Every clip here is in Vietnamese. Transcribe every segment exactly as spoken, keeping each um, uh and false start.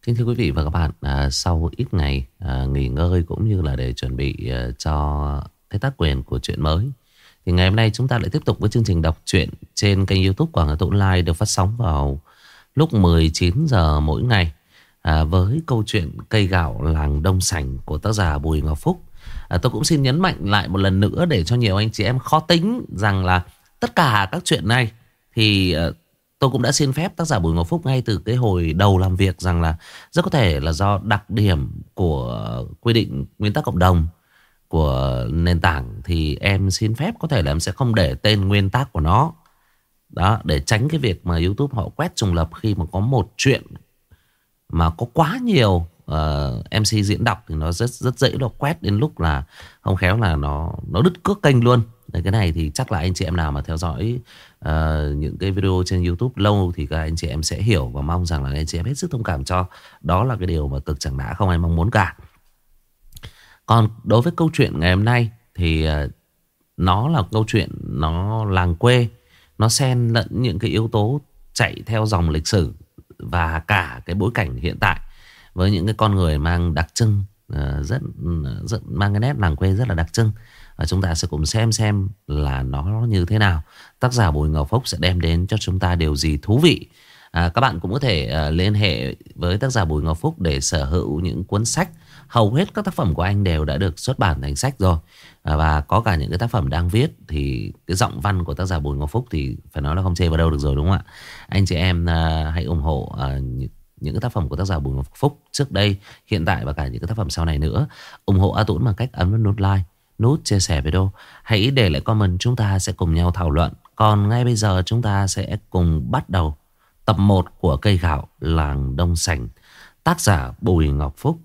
Kính thưa quý vị và các bạn, à, sau ít ngày à, nghỉ ngơi cũng như là để chuẩn bị à, cho cái tác quyền của chuyện mới, thì ngày hôm nay chúng ta lại tiếp tục với chương trình đọc truyện trên kênh YouTube Quảng Hà Tụ Online, được phát sóng vào lúc mười chín giờ mỗi ngày, à, với câu chuyện Cây Gạo Làng Đông Sảnh của tác giả Bùi Ngọc Phúc. à, Tôi cũng xin nhấn mạnh lại một lần nữa để cho nhiều anh chị em khó tính rằng là tất cả các chuyện này thì à, tôi cũng đã xin phép tác giả Bùi Ngọc Phúc ngay từ cái hồi đầu làm việc rằng là rất có thể là do đặc điểm của quy định nguyên tắc cộng đồng của nền tảng, thì em xin phép có thể là em sẽ không để tên nguyên tắc của nó. Đó, để tránh cái việc mà YouTube họ quét trùng lập khi mà có một chuyện mà có quá nhiều uh, em xê diễn đọc thì nó rất rất dễ nó quét, đến lúc là không khéo là nó nó đứt cước kênh luôn. Đấy, cái này thì chắc là anh chị em nào mà theo dõi uh, những cái video trên YouTube lâu thì các anh chị em sẽ hiểu, và mong rằng là anh chị em hết sức thông cảm cho. Đó là cái điều mà cực chẳng đã không ai mong muốn cả. Còn đối với câu chuyện ngày hôm nay thì uh, nó là câu chuyện nó làng quê, nó xen lẫn những cái yếu tố chạy theo dòng lịch sử và cả cái bối cảnh hiện tại, với những cái con người mang đặc trưng uh, rất, rất mang cái nét làng quê rất là đặc trưng. Và chúng ta sẽ cùng xem xem là nó như thế nào. Tác giả Bùi Ngọc Phúc sẽ đem đến cho chúng ta điều gì thú vị. à, Các bạn cũng có thể uh, liên hệ với tác giả Bùi Ngọc Phúc để sở hữu những cuốn sách. Hầu hết các tác phẩm của anh đều đã được xuất bản thành sách rồi, à, và có cả những cái tác phẩm đang viết. Thì cái giọng văn của tác giả Bùi Ngọc Phúc thì phải nói là không chê vào đâu được rồi, đúng không ạ? Anh chị em uh, hãy ủng hộ uh, những cái tác phẩm của tác giả Bùi Ngọc Phúc trước đây, hiện tại và cả những cái tác phẩm sau này nữa. Ủng hộ A Tũng bằng cách ấn vào nút like, nút chia sẻ video. Hãy để lại comment, chúng ta sẽ cùng nhau thảo luận. Còn ngay bây giờ chúng ta sẽ cùng bắt đầu tập một của Cây Gạo Làng Đông Sảnh, tác giả Bùi Ngọc Phúc.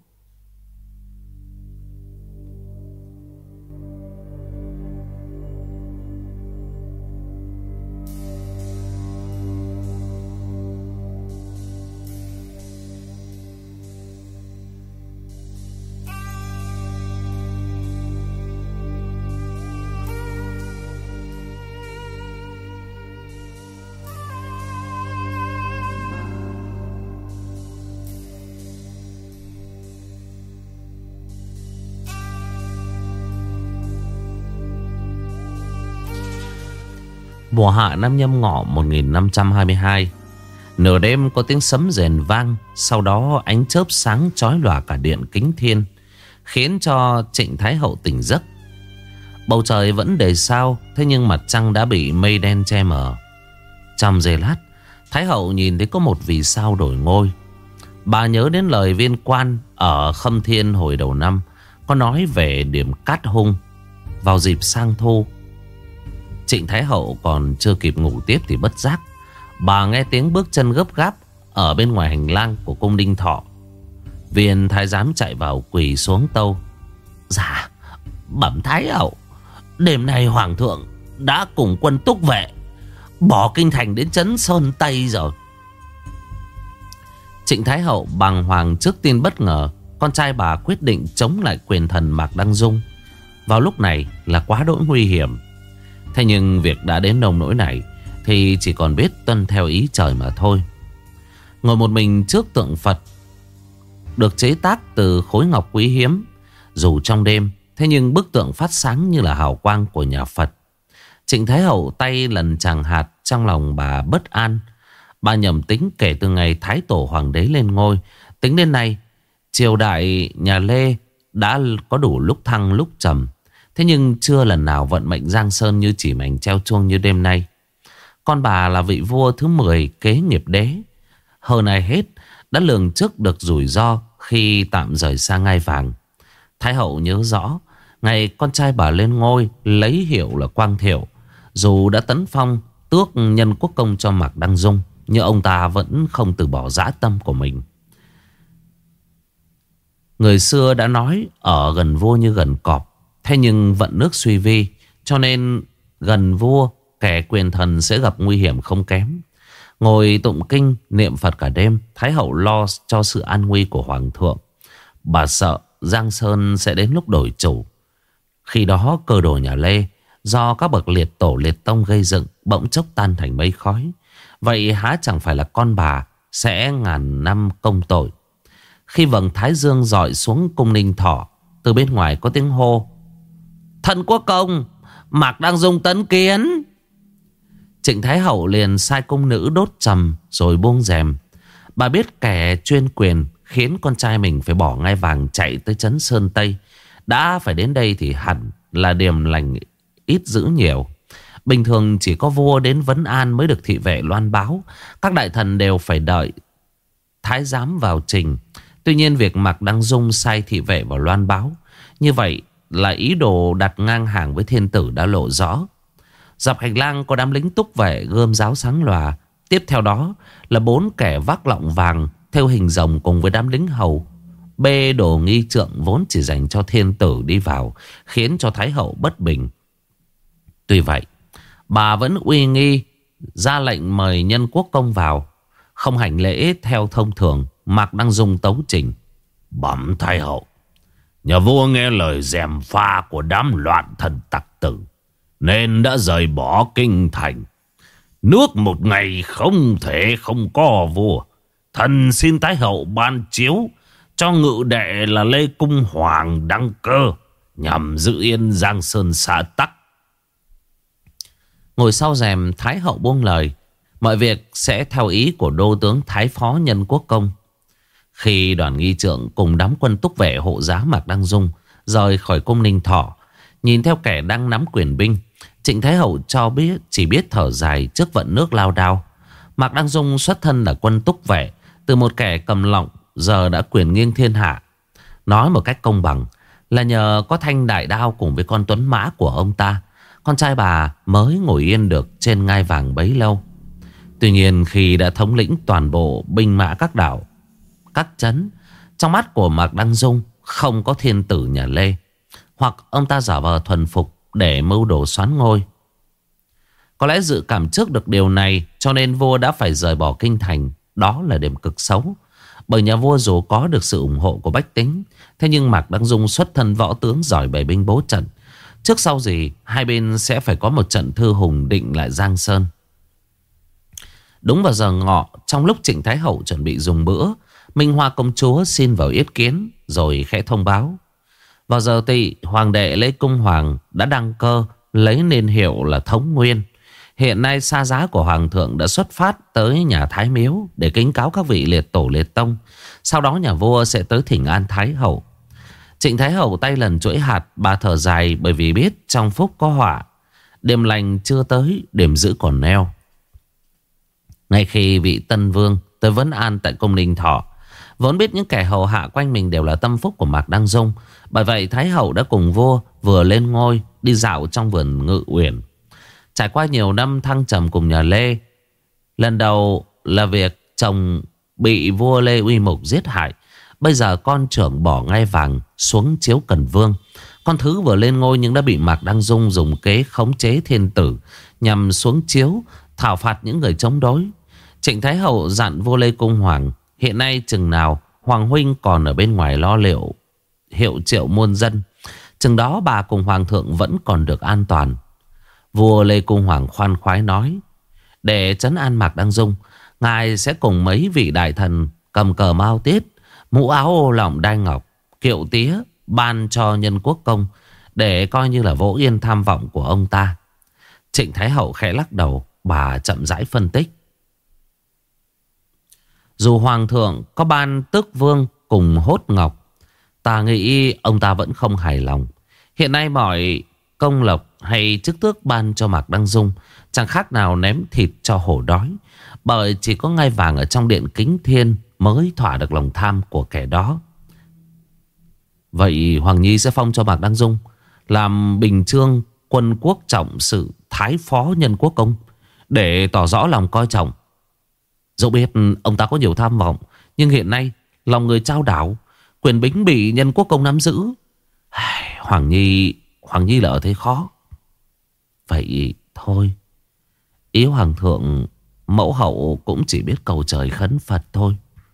Mùa hạ năm Nhâm Ngọ một nghìn năm trăm hai mươi hai, nửa đêm có tiếng sấm rền vang, sau đó ánh chớp sáng chói lòa cả điện kính thiên, khiến cho Trịnh Thái Hậu tỉnh giấc. Bầu trời vẫn đầy sao, thế nhưng mặt trăng đã bị mây đen che mờ. Trong giây lát, Thái Hậu nhìn thấy có một vì sao đổi ngôi. Bà nhớ đến lời viên quan ở Khâm Thiên hồi đầu năm có nói về điểm cát hung vào dịp sang thu. Trịnh Thái Hậu còn chưa kịp ngủ tiếp thì bất giác bà nghe tiếng bước chân gấp gáp ở bên ngoài hành lang của cung Đinh Thọ. Viên thái giám chạy vào quỳ xuống tâu: "Dạ, bẩm Thái Hậu, đêm nay Hoàng thượng đã cùng quân túc vệ bỏ kinh thành đến trấn Sơn Tây rồi." Trịnh Thái Hậu bàng hoàng trước tin bất ngờ. Con trai bà quyết định chống lại quyền thần Mạc Đăng Dung vào lúc này là quá đỗi nguy hiểm. Thế nhưng việc đã đến nông nỗi này thì chỉ còn biết tuân theo ý trời mà thôi. Ngồi một mình trước tượng Phật được chế tác từ khối ngọc quý hiếm, dù trong đêm, thế nhưng bức tượng phát sáng như là hào quang của nhà Phật. Trịnh Thái Hậu tay lần chàng hạt, trong lòng bà bất an. Bà nhầm tính kể từ ngày Thái Tổ Hoàng đế lên ngôi, tính đến nay triều đại nhà Lê đã có đủ lúc thăng lúc trầm. Thế nhưng chưa lần nào vận mệnh giang sơn như chỉ mảnh treo chuông như đêm nay. Con bà là vị vua thứ mười kế nghiệp đế, hơn ai hết đã lường trước được rủi ro khi tạm rời xa ngai vàng. Thái Hậu nhớ rõ ngày con trai bà lên ngôi lấy hiệu là Quang Thiệu, dù đã tấn phong tước nhân quốc công cho Mạc Đăng Dung, nhưng ông ta vẫn không từ bỏ dã tâm của mình. Người xưa đã nói ở gần vua như gần cọp. Thế nhưng vận nước suy vi, cho nên gần vua kẻ quyền thần sẽ gặp nguy hiểm không kém. Ngồi tụng kinh niệm Phật cả đêm, Thái Hậu lo cho sự an nguy của Hoàng thượng. Bà sợ Giang Sơn sẽ đến lúc đổi chủ. Khi đó cơ đồ nhà Lê do các bậc liệt tổ liệt tông gây dựng bỗng chốc tan thành mây khói. Vậy há chẳng phải là con bà sẽ ngàn năm công tội. Khi vầng thái dương dọi xuống cung Ninh Thọ, từ bên ngoài có tiếng hô: Thần quốc công, Mạc Đăng Dung tấn kiến. Trịnh Thái Hậu liền sai cung nữ đốt trầm rồi buông rèm. Bà biết kẻ chuyên quyền khiến con trai mình phải bỏ ngai vàng chạy tới trấn Sơn Tây. Đã phải đến đây thì hẳn là điềm lành ít dữ nhiều. Bình thường chỉ có vua đến vấn an mới được thị vệ loan báo. Các đại thần đều phải đợi thái giám vào trình. Tuy nhiên việc Mạc Đăng Dung sai thị vệ vào loan báo, như vậy là ý đồ đặt ngang hàng với thiên tử đã lộ rõ. Dọc hành lang có đám lính túc vệ gươm giáo sáng lòa. Tiếp theo đó là bốn kẻ vác lọng vàng theo hình rồng cùng với đám lính hầu bê đồ nghi trượng vốn chỉ dành cho thiên tử đi vào, khiến cho Thái Hậu bất bình. Tuy vậy, bà vẫn uy nghi ra lệnh mời nhân quốc công vào. Không hành lễ theo thông thường, Mạc Đăng Dung tấu trình: Bẩm Thái Hậu, nhà vua nghe lời gièm pha của đám loạn thần tặc tử nên đã rời bỏ kinh thành. Nước một ngày không thể không có vua. Thần xin Thái Hậu ban chiếu cho ngự đệ là Lê Cung Hoàng đăng cơ, nhằm giữ yên Giang Sơn xã tắc. Ngồi sau rèm, Thái Hậu buông lời: Mọi việc sẽ theo ý của đô tướng Thái Phó Nhân Quốc Công. Khi đoàn nghi trượng cùng đám quân túc vệ hộ giá Mạc Đăng Dung rời khỏi cung Ninh Thọ, nhìn theo kẻ đang nắm quyền binh, Trịnh Thái Hậu cho biết chỉ biết thở dài trước vận nước lao đao. Mạc Đăng Dung xuất thân là quân túc vệ, từ một kẻ cầm lọng giờ đã quyền nghiêng thiên hạ. Nói một cách công bằng là nhờ có thanh đại đao cùng với con tuấn mã của ông ta, con trai bà mới ngồi yên được trên ngai vàng bấy lâu. Tuy nhiên khi đã thống lĩnh toàn bộ binh mã các đảo, các trấn, trong mắt của Mạc Đăng Dung không có thiên tử nhà Lê, hoặc ông ta giả vờ thuần phục để mưu đồ soán ngôi. Có lẽ dự cảm trước được điều này, cho nên vua đã phải rời bỏ kinh thành. Đó là điểm cực xấu. Bởi nhà vua dù có được sự ủng hộ của bách tính, thế nhưng Mạc Đăng Dung xuất thân võ tướng giỏi bày binh bố trận. Trước sau gì hai bên sẽ phải có một trận thư hùng định lại Giang Sơn. Đúng vào giờ ngọ, trong lúc Trịnh Thái Hậu chuẩn bị dùng bữa, Minh Hoa công chúa xin vào yết kiến rồi khẽ thông báo: Vào giờ tỵ, Hoàng đệ Lê Cung Hoàng đã đăng cơ, lấy niên hiệu là Thống Nguyên. Hiện nay xa giá của Hoàng thượng đã xuất phát tới nhà Thái Miếu để kính cáo các vị liệt tổ liệt tông. Sau đó nhà vua sẽ tới thỉnh an Thái Hậu. Trịnh Thái Hậu tay lần chuỗi hạt, bà thở dài bởi vì biết trong phúc có họa. Đêm lành chưa tới, đêm dữ còn neo. Ngay khi vị tân vương tới vấn an tại cung Ninh Thọ, vốn biết những kẻ hầu hạ quanh mình đều là tâm phúc của Mạc Đăng Dung. Bởi vậy Thái Hậu đã cùng vua vừa lên ngôi đi dạo trong vườn Ngự Uyển. Trải qua nhiều năm thăng trầm cùng nhà Lê, lần đầu là việc chồng bị vua Lê Uy Mục giết hại. Bây giờ con trưởng bỏ ngai vàng xuống chiếu Cần Vương. Con thứ vừa lên ngôi nhưng đã bị Mạc Đăng Dung dùng kế khống chế thiên tử nhằm xuống chiếu thảo phạt những người chống đối. Trịnh Thái Hậu dặn vua Lê Cung Hoàng: Hiện nay chừng nào Hoàng huynh còn ở bên ngoài lo liệu hiệu triệu muôn dân, chừng đó bà cùng Hoàng thượng vẫn còn được an toàn. Vua Lê Cung Hoàng khoan khoái nói: Để trấn an Mạc Đăng Dung, ngài sẽ cùng mấy vị đại thần cầm cờ mao tiết, mũ áo ô lọng đai ngọc, kiệu tía ban cho nhân quốc công, để coi như là vỗ yên tham vọng của ông ta. Trịnh Thái Hậu khẽ lắc đầu, bà chậm rãi phân tích: Dù Hoàng thượng có ban tước vương cùng hốt ngọc, ta nghĩ ông ta vẫn không hài lòng. Hiện nay mọi công lộc hay chức tước ban cho Mạc Đăng Dung chẳng khác nào ném thịt cho hổ đói. Bởi chỉ có ngai vàng ở trong điện Kính Thiên mới thỏa được lòng tham của kẻ đó. Vậy Hoàng Nhi sẽ phong cho Mạc Đăng Dung làm bình chương quân quốc trọng sự Thái Phó Nhân Quốc Công, để tỏ rõ lòng coi trọng. Dẫu biết ông ta có nhiều tham vọng, nhưng hiện nay lòng người trao đảo, quyền bính bị Nhân Quốc Công nắm giữ. Hoàng Nhi Hoàng Nhi là ở thế khó. Vậy thôi, ý Hoàng thượng, mẫu hậu cũng chỉ biết cầu trời khấn Phật thôi.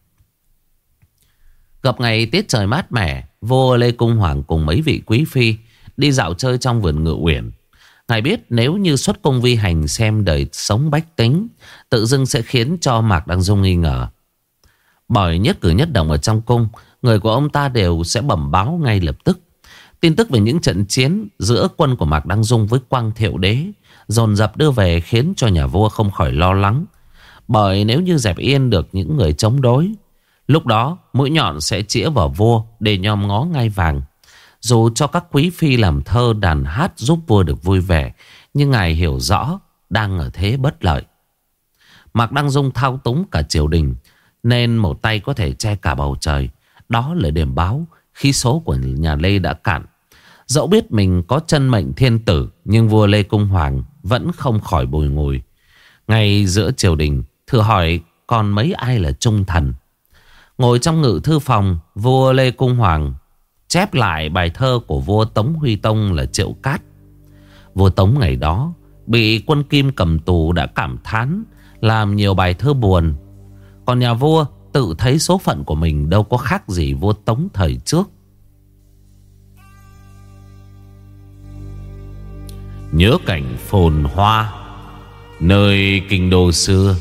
Gặp ngày tiết trời mát mẻ, vua Lê Cung Hoàng cùng mấy vị quý phi đi dạo chơi trong vườn Ngự Uyển. Ngài biết nếu như xuất cung vi hành xem đời sống bách tính, tự dưng sẽ khiến cho Mạc Đăng Dung nghi ngờ. Bởi nhất cử nhất động ở trong cung, người của ông ta đều sẽ bẩm báo ngay lập tức. Tin tức về những trận chiến giữa quân của Mạc Đăng Dung với Quang Thiệu Đế dồn dập đưa về, khiến cho nhà vua không khỏi lo lắng. Bởi nếu như dẹp yên được những người chống đối, lúc đó mũi nhọn sẽ chĩa vào vua để nhòm ngó ngai vàng. Dù cho các quý phi làm thơ đàn hát giúp vua được vui vẻ, nhưng ngài hiểu rõ đang ở thế bất lợi. Mạc Đăng Dung thao túng cả triều đình, nên một tay có thể che cả bầu trời. Đó là điểm báo khí số của nhà Lê đã cạn. Dẫu biết mình có chân mệnh thiên tử, nhưng vua Lê Cung Hoàng vẫn không khỏi bùi ngùi. Ngay giữa triều đình, thử hỏi còn mấy ai là trung thần. Ngồi trong ngự thư phòng, vua Lê Cung Hoàng chép lại bài thơ của vua Tống Huy Tông là Triệu Cát. Vua Tống ngày đó bị quân Kim cầm tù đã cảm thán, làm nhiều bài thơ buồn. Còn nhà vua tự thấy số phận của mình đâu có khác gì vua Tống thời trước. Nhớ cảnh phồn hoa nơi kinh đô xưa,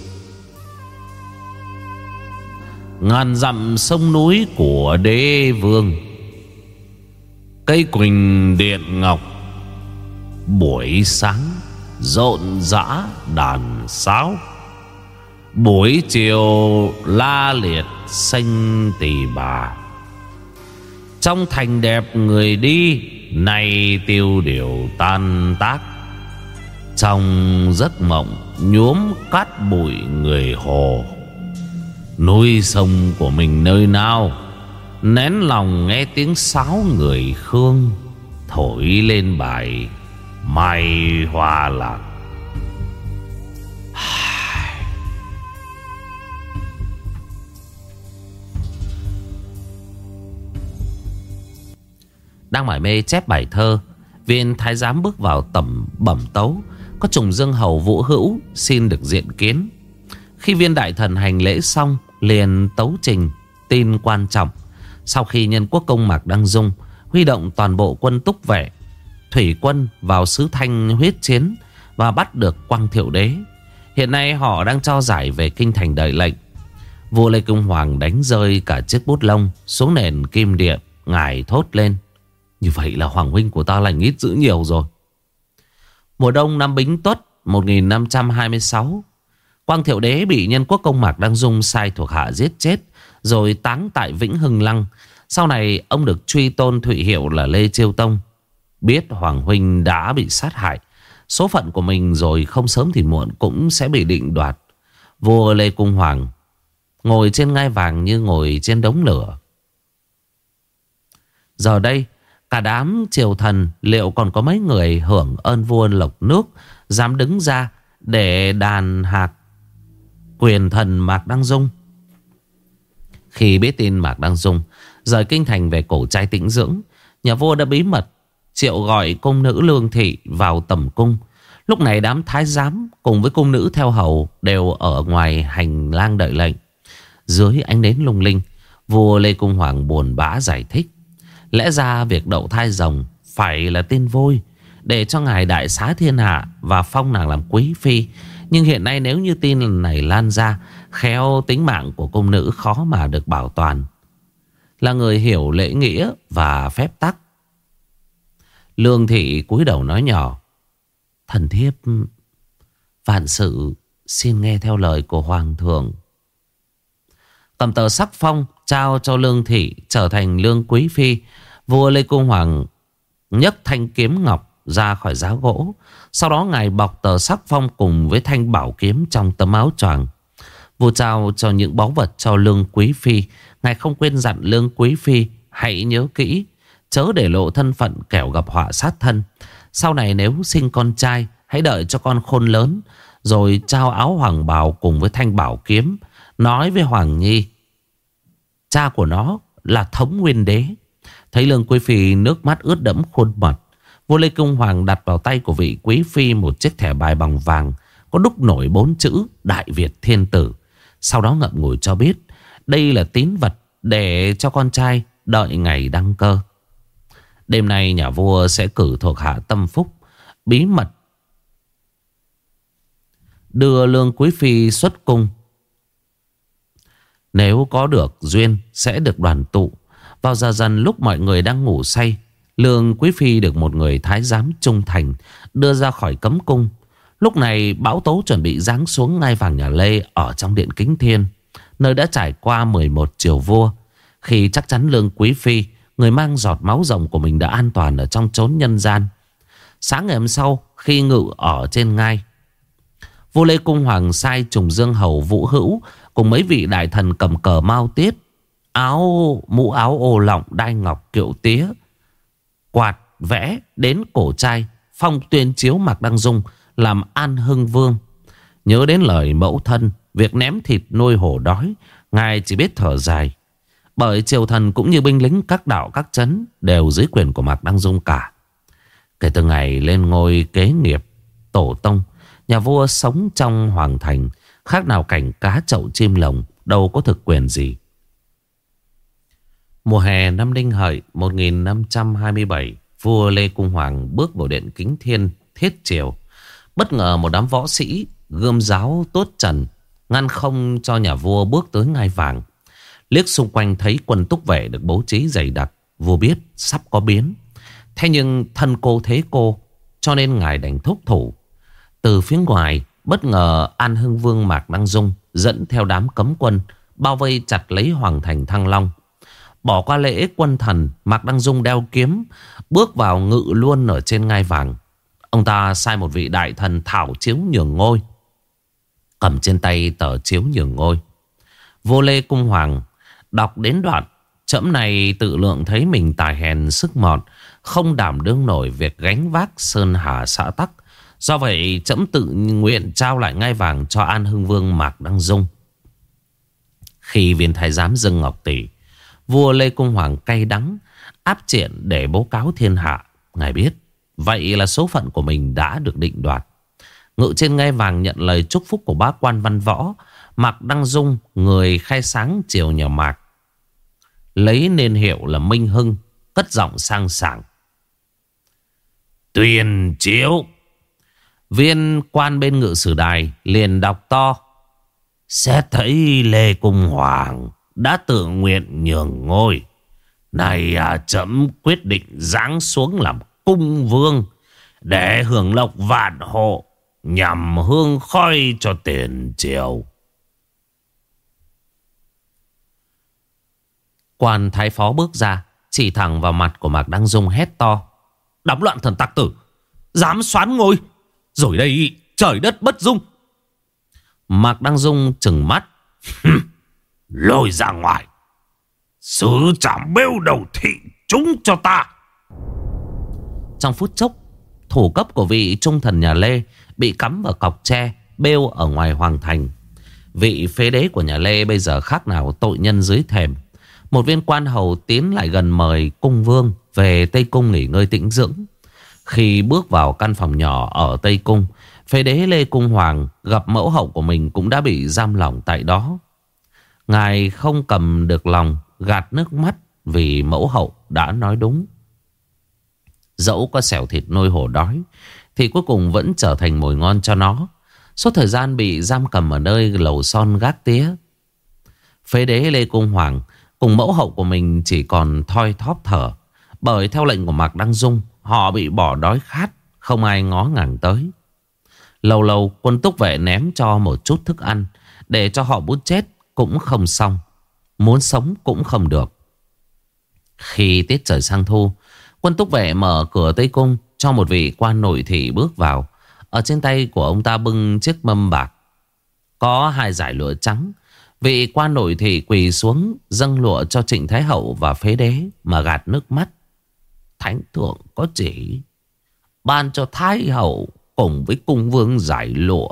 ngàn dặm sông núi của đế vương. Cây quỳnh điện ngọc buổi sáng rộn rã đàn sáo, buổi chiều la liệt xanh tỳ bà. Trong thành đẹp người đi, nay tiêu điều tan tác. Trong giấc mộng nhuốm cát bụi người hồ. Núi sông của mình nơi nào, nén lòng nghe tiếng sáo người Khương thổi lên bài Mai Hoa Lạc. Đang mải mê chép bài thơ, viên thái giám bước vào tẩm bẩm tấu. Có Trùng Dương hầu Vũ Hữu xin được diện kiến. Khi viên đại thần hành lễ xong, liền tấu trình tin quan trọng. Sau khi nhân quốc công Mạc Đăng Dung huy động toàn bộ quân túc vệ, thủy quân vào xứ Thanh huyết chiến và bắt được Quang Thiệu Đế. Hiện nay họ đang cho giải về kinh thành đợi lệnh. Vua Lê Cung Hoàng đánh rơi cả chiếc bút lông xuống nền kim điện. Ngài thốt lên: như vậy là Hoàng huynh của ta lành ít dữ nhiều rồi. Mùa đông năm Bính Tuất một nghìn năm trăm hai mươi sáu, Quang Thiệu Đế bị nhân quốc công Mạc Đăng Dung sai thuộc hạ giết chết, rồi táng tại Vĩnh Hưng Lăng. Sau này ông được truy tôn thụy hiệu là Lê Chiêu Tông. Biết Hoàng huynh đã bị sát hại, số phận của mình rồi không sớm thì muộn cũng sẽ bị định đoạt. Vua Lê Cung Hoàng ngồi trên ngai vàng như ngồi trên đống lửa. Giờ đây cả đám triều thần liệu còn có mấy người hưởng ơn vua lộc nước dám đứng ra để đàn hạc quyền thần Mạc Đăng Dung. Khi biết tin Mạc Đăng Dung rời kinh thành về cổ trai tĩnh dưỡng, nhà vua đã bí mật triệu gọi cung nữ Lương Thị vào tẩm cung. Lúc này đám thái giám cùng với cung nữ theo hầu đều ở ngoài hành lang đợi lệnh. Dưới ánh nến lung linh, vua Lê Cung Hoàng buồn bã giải thích: lẽ ra việc đậu thai rồng phải là tin vui, để cho ngài đại xá thiên hạ và phong nàng làm quý phi. Nhưng hiện nay nếu như tin này lan ra, khéo tính mạng của cung nữ khó mà được bảo toàn. Là người hiểu lễ nghĩa và phép tắc, Lương Thị cúi đầu nói nhỏ: thần thiếp vạn sự xin nghe theo lời của hoàng thượng. Cầm tờ sắc phong trao cho Lương Thị trở thành lương quý phi. Vua Lê Cung Hoàng nhấc thanh kiếm ngọc ra khỏi giá gỗ. Sau đó ngài bọc tờ sắc phong cùng với thanh bảo kiếm trong tấm áo choàng. Vua trao cho những báu vật cho Lương quý phi. Ngài không quên dặn Lương quý phi hãy nhớ kỹ, chớ để lộ thân phận kẻo gặp họa sát thân. Sau này nếu sinh con trai, hãy đợi cho con khôn lớn rồi trao áo hoàng bào cùng với thanh bảo kiếm, nói với Hoàng Nhi cha của nó là Thống Nguyên Đế. Thấy Lương quý phi nước mắt ướt đẫm khuôn mặt, vua Lê Cung Hoàng đặt vào tay của vị quý phi một chiếc thẻ bài bằng vàng có đúc nổi bốn chữ Đại Việt Thiên Tử. Sau đó ngậm ngùi cho biết đây là tín vật để cho con trai đợi ngày đăng cơ. Đêm nay nhà vua sẽ cử thuộc hạ tâm phúc bí mật đưa Lương quý phi xuất cung. Nếu có được duyên sẽ được đoàn tụ. Vào giờ dần lúc mọi người đang ngủ say, Lương Quý Phi được một người thái giám trung thành đưa ra khỏi cấm cung. Lúc này bão tố chuẩn bị giáng xuống ngai vàng nhà Lê ở trong điện Kính Thiên, nơi đã trải qua mười một triều vua. Khi chắc chắn Lương Quý Phi, người mang giọt máu rồng của mình, đã an toàn ở trong chốn nhân gian, sáng ngày hôm sau khi ngự ở trên ngai, vua Lê Cung Hoàng sai Trùng Dương Hầu Vũ Hữu cùng mấy vị đại thần cầm cờ Mao Tiết, áo mũ áo ô lọng đai ngọc kiệu tía, quạt vẽ đến cổ trai, phong tuyên chiếu Mạc Đăng Dung làm An Hưng Vương. Nhớ đến lời mẫu thân, việc ném thịt nuôi hổ đói, ngài chỉ biết thở dài. Bởi triều thần cũng như binh lính các đạo các trấn đều dưới quyền của Mạc Đăng Dung cả. Kể từ ngày lên ngôi kế nghiệp tổ tông, nhà vua sống trong hoàng thành khác nào cảnh cá chậu chim lồng, đâu có thực quyền gì. Mùa hè năm Đinh Hợi một nghìn năm trăm hai mươi bảy, vua Lê Cung Hoàng bước vào điện Kính Thiên thiết triều. Bất ngờ một đám võ sĩ gươm giáo tốt trần ngăn không cho nhà vua bước tới ngai vàng. Liếc xung quanh thấy quân túc vệ được bố trí dày đặc, vua biết sắp có biến. Thế nhưng thân cô thế cô, cho nên ngài đành thúc thủ. Từ phía ngoài, bất ngờ An Hưng Vương Mạc Đăng Dung dẫn theo đám cấm quân bao vây chặt lấy hoàng thành Thăng Long. Bỏ qua lễ quân thần, Mạc Đăng Dung đeo kiếm bước vào ngự luôn ở trên ngai vàng. Ông ta sai một vị đại thần thảo chiếu nhường ngôi, cầm trên tay tờ chiếu nhường ngôi. Vua Lê Cung Hoàng đọc đến đoạn: trẫm này tự lượng thấy mình tài hèn sức mọn, không đảm đương nổi việc gánh vác sơn hà xã tắc. Do vậy trẫm tự nguyện trao lại ngai vàng cho An Hưng Vương Mạc Đăng Dung. Khi viên thái giám dâng ngọc tỷ, vua Lê Cung Hoàng cay đắng áp triển để bố cáo thiên hạ. Ngài biết vậy là số phận của mình đã được định đoạt. Ngự trên ngai vàng nhận lời chúc phúc của bá quan văn võ, Mạc Đăng Dung, người khai sáng triều nhà Mạc, lấy nên hiệu là Minh Hưng, cất giọng sang sảng: tuyên chiếu. Viên quan bên ngự sử đài liền đọc to: xét thấy Lê Cung Hoàng đã tự nguyện nhường ngôi, này à, trẫm quyết định giáng xuống làm cung vương để hưởng lộc vạn hộ, nhằm hương khói cho tiền triều. Quan thái phó bước ra, chỉ thẳng vào mặt của Mạc Đăng Dung hét to: đóng loạn thần tặc tử, dám soán ngôi, rồi đây trời đất bất dung. Mạc Đăng Dung trừng mắt: lôi ra ngoài, xử trảm bêu đầu thị chúng cho ta. Trong phút chốc, thủ cấp của vị trung thần nhà Lê bị cắm vào cọc tre bêu ở ngoài hoàng thành. Vị phế đế của nhà Lê bây giờ khác nào tội nhân dưới thềm. Một viên quan hầu tiến lại gần mời cung vương về Tây Cung nghỉ ngơi tĩnh dưỡng. Khi bước vào căn phòng nhỏ ở Tây Cung, phế đế Lê Cung Hoàng gặp mẫu hậu của mình cũng đã bị giam lỏng tại đó. Ngài không cầm được lòng gạt nước mắt vì mẫu hậu đã nói đúng. Dẫu có xẻo thịt nuôi hổ đói thì cuối cùng vẫn trở thành mồi ngon cho nó. Suốt thời gian bị giam cầm ở nơi lầu son gác tía, phế đế Lê Cung Hoàng cùng mẫu hậu của mình chỉ còn thoi thóp thở. Bởi theo lệnh của Mạc Đăng Dung, họ bị bỏ đói khát, không ai ngó ngàng tới. Lâu lâu quân túc vệ ném cho một chút thức ăn, để cho họ muốn chết cũng không xong, muốn sống cũng không được. Khi tiết trời sang thu, quân túc vệ mở cửa Tây Cung cho một vị quan nội thị bước vào. Ở trên tay của ông ta bưng chiếc mâm bạc, có hai dải lụa trắng. Vị quan nội thị quỳ xuống dâng lụa cho Trịnh Thái Hậu và phế đế mà gạt nước mắt: thánh thượng có chỉ ban cho Thái Hậu cùng với cung vương giải lụa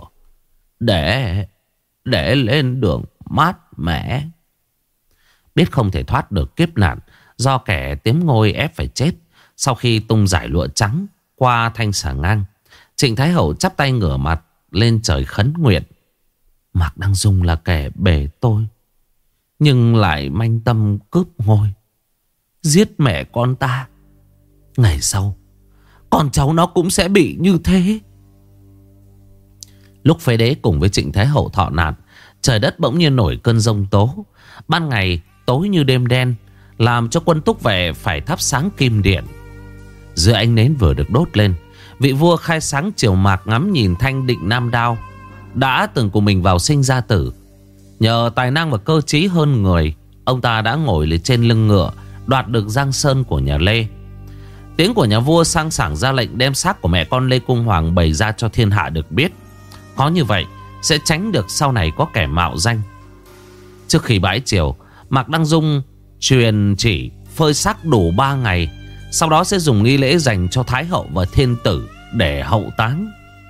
để để lên đường mát mẻ. Biết không thể thoát được kiếp nạn do kẻ tiếm ngôi ép phải chết, sau khi tung giải lụa trắng qua thanh xà ngang, Trịnh Thái Hậu chắp tay ngửa mặt lên trời khấn nguyện: Mạc Đăng Dung là kẻ bể tôi, nhưng lại manh tâm cướp ngôi, giết mẹ con ta. Ngày sau con cháu nó cũng sẽ bị như thế. Lúc phế đế cùng với Trịnh Thái Hậu thọ nạn, Trời đất bỗng nhiên nổi cơn giông tố. Ban ngày tối như đêm đen, làm cho quân túc vệ phải thắp sáng kim điện. Giữa ánh nến vừa được đốt lên, vị vua khai sáng triều Mạc ngắm nhìn thanh định nam đao đã từng cùng mình vào sinh ra tử. Nhờ tài năng và cơ trí hơn người, ông ta đã ngồi lên trên lưng ngựa, đoạt được Giang Sơn của nhà Lê. Tiếng của nhà vua sang sảng ra lệnh đem xác của mẹ con Lê Cung Hoàng bày ra cho thiên hạ được biết. Có như vậy sẽ tránh được sau này có kẻ mạo danh. Trước khi bãi triều, Mạc Đăng Dung truyền chỉ phơi xác đủ ba ngày, sau đó sẽ dùng nghi lễ dành cho Thái hậu và thiên tử để hậu táng.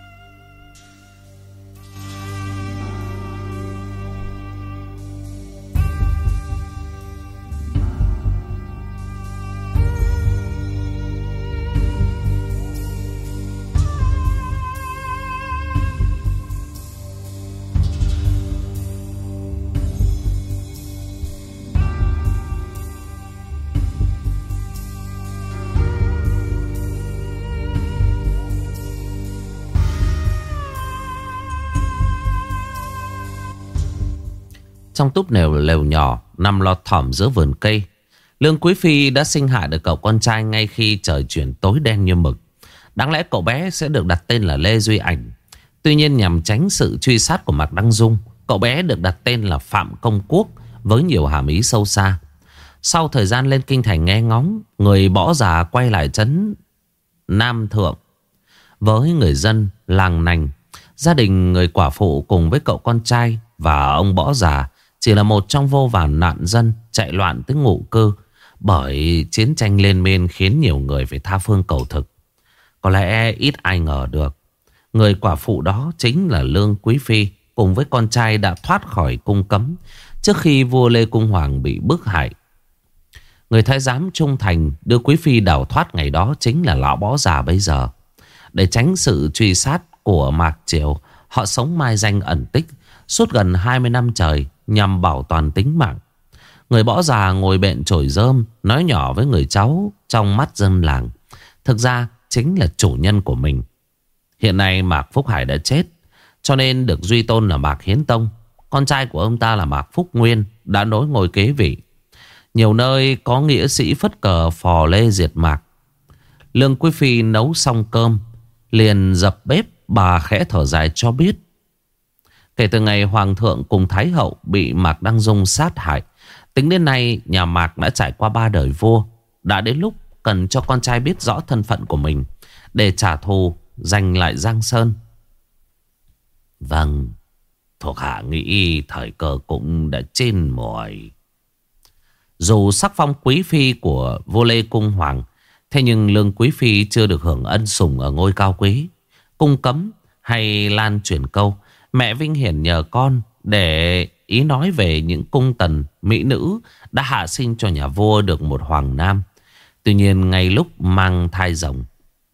Trong túp lều lều nhỏ nằm lọt thỏm giữa vườn cây, Lương Quý Phi đã sinh hạ được cậu con trai ngay khi trời chuyển tối đen như mực. Đáng lẽ cậu bé sẽ được đặt tên là Lê Duy Ảnh. Tuy nhiên nhằm tránh sự truy sát của Mạc Đăng Dung, cậu bé được đặt tên là Phạm Công Quốc với nhiều hàm ý sâu xa. Sau thời gian lên kinh thành nghe ngóng, người bỏ già quay lại trấn Nam Thượng với người dân làng Nành. Gia đình người quả phụ cùng với cậu con trai và ông bỏ già chỉ là một trong vô vàn nạn dân chạy loạn tới ngụ cư bởi chiến tranh liên miên khiến nhiều người phải tha phương cầu thực. Có lẽ ít ai ngờ được người quả phụ đó chính là Lương Quý Phi cùng với con trai đã thoát khỏi cung cấm trước khi vua Lê Cung Hoàng bị bức hại. Người thái giám trung thành đưa Quý Phi đào thoát ngày đó chính là lão bó già bây giờ. Để tránh sự truy sát của Mạc Triều, họ sống mai danh ẩn tích suốt gần hai mươi năm trời nhằm bảo toàn tính mạng. Người bỏ già ngồi bện chổi rơm, nói nhỏ với người cháu trong mắt dân làng, thực ra chính là chủ nhân của mình. Hiện nay Mạc Phúc Hải đã chết, cho nên được duy tôn là Mạc Hiến Tông. Con trai của ông ta là Mạc Phúc Nguyên đã nối ngôi kế vị. Nhiều nơi có nghĩa sĩ phất cờ phò lê diệt Mạc. Lương Quý Phi nấu xong cơm liền dập bếp. Bà khẽ thở dài cho biết, kể từ ngày Hoàng thượng cùng Thái hậu bị Mạc Đăng Dung sát hại, tính đến nay nhà Mạc đã trải qua ba đời vua. Đã đến lúc cần cho con trai biết rõ thân phận của mình để trả thù, giành lại Giang Sơn. Vâng, thuộc hạ nghĩ thời cơ cũng đã chín muồi. Dù sắc phong quý phi của vua Lê Cung Hoàng, thế nhưng Lương Quý Phi chưa được hưởng ân sủng ở ngôi cao quý. Cung cấm hay lan truyền câu mẹ Vinh Hiển nhờ con để ý nói về những cung tần mỹ nữ đã hạ sinh cho nhà vua được một hoàng nam. Tuy nhiên ngay lúc mang thai rồng,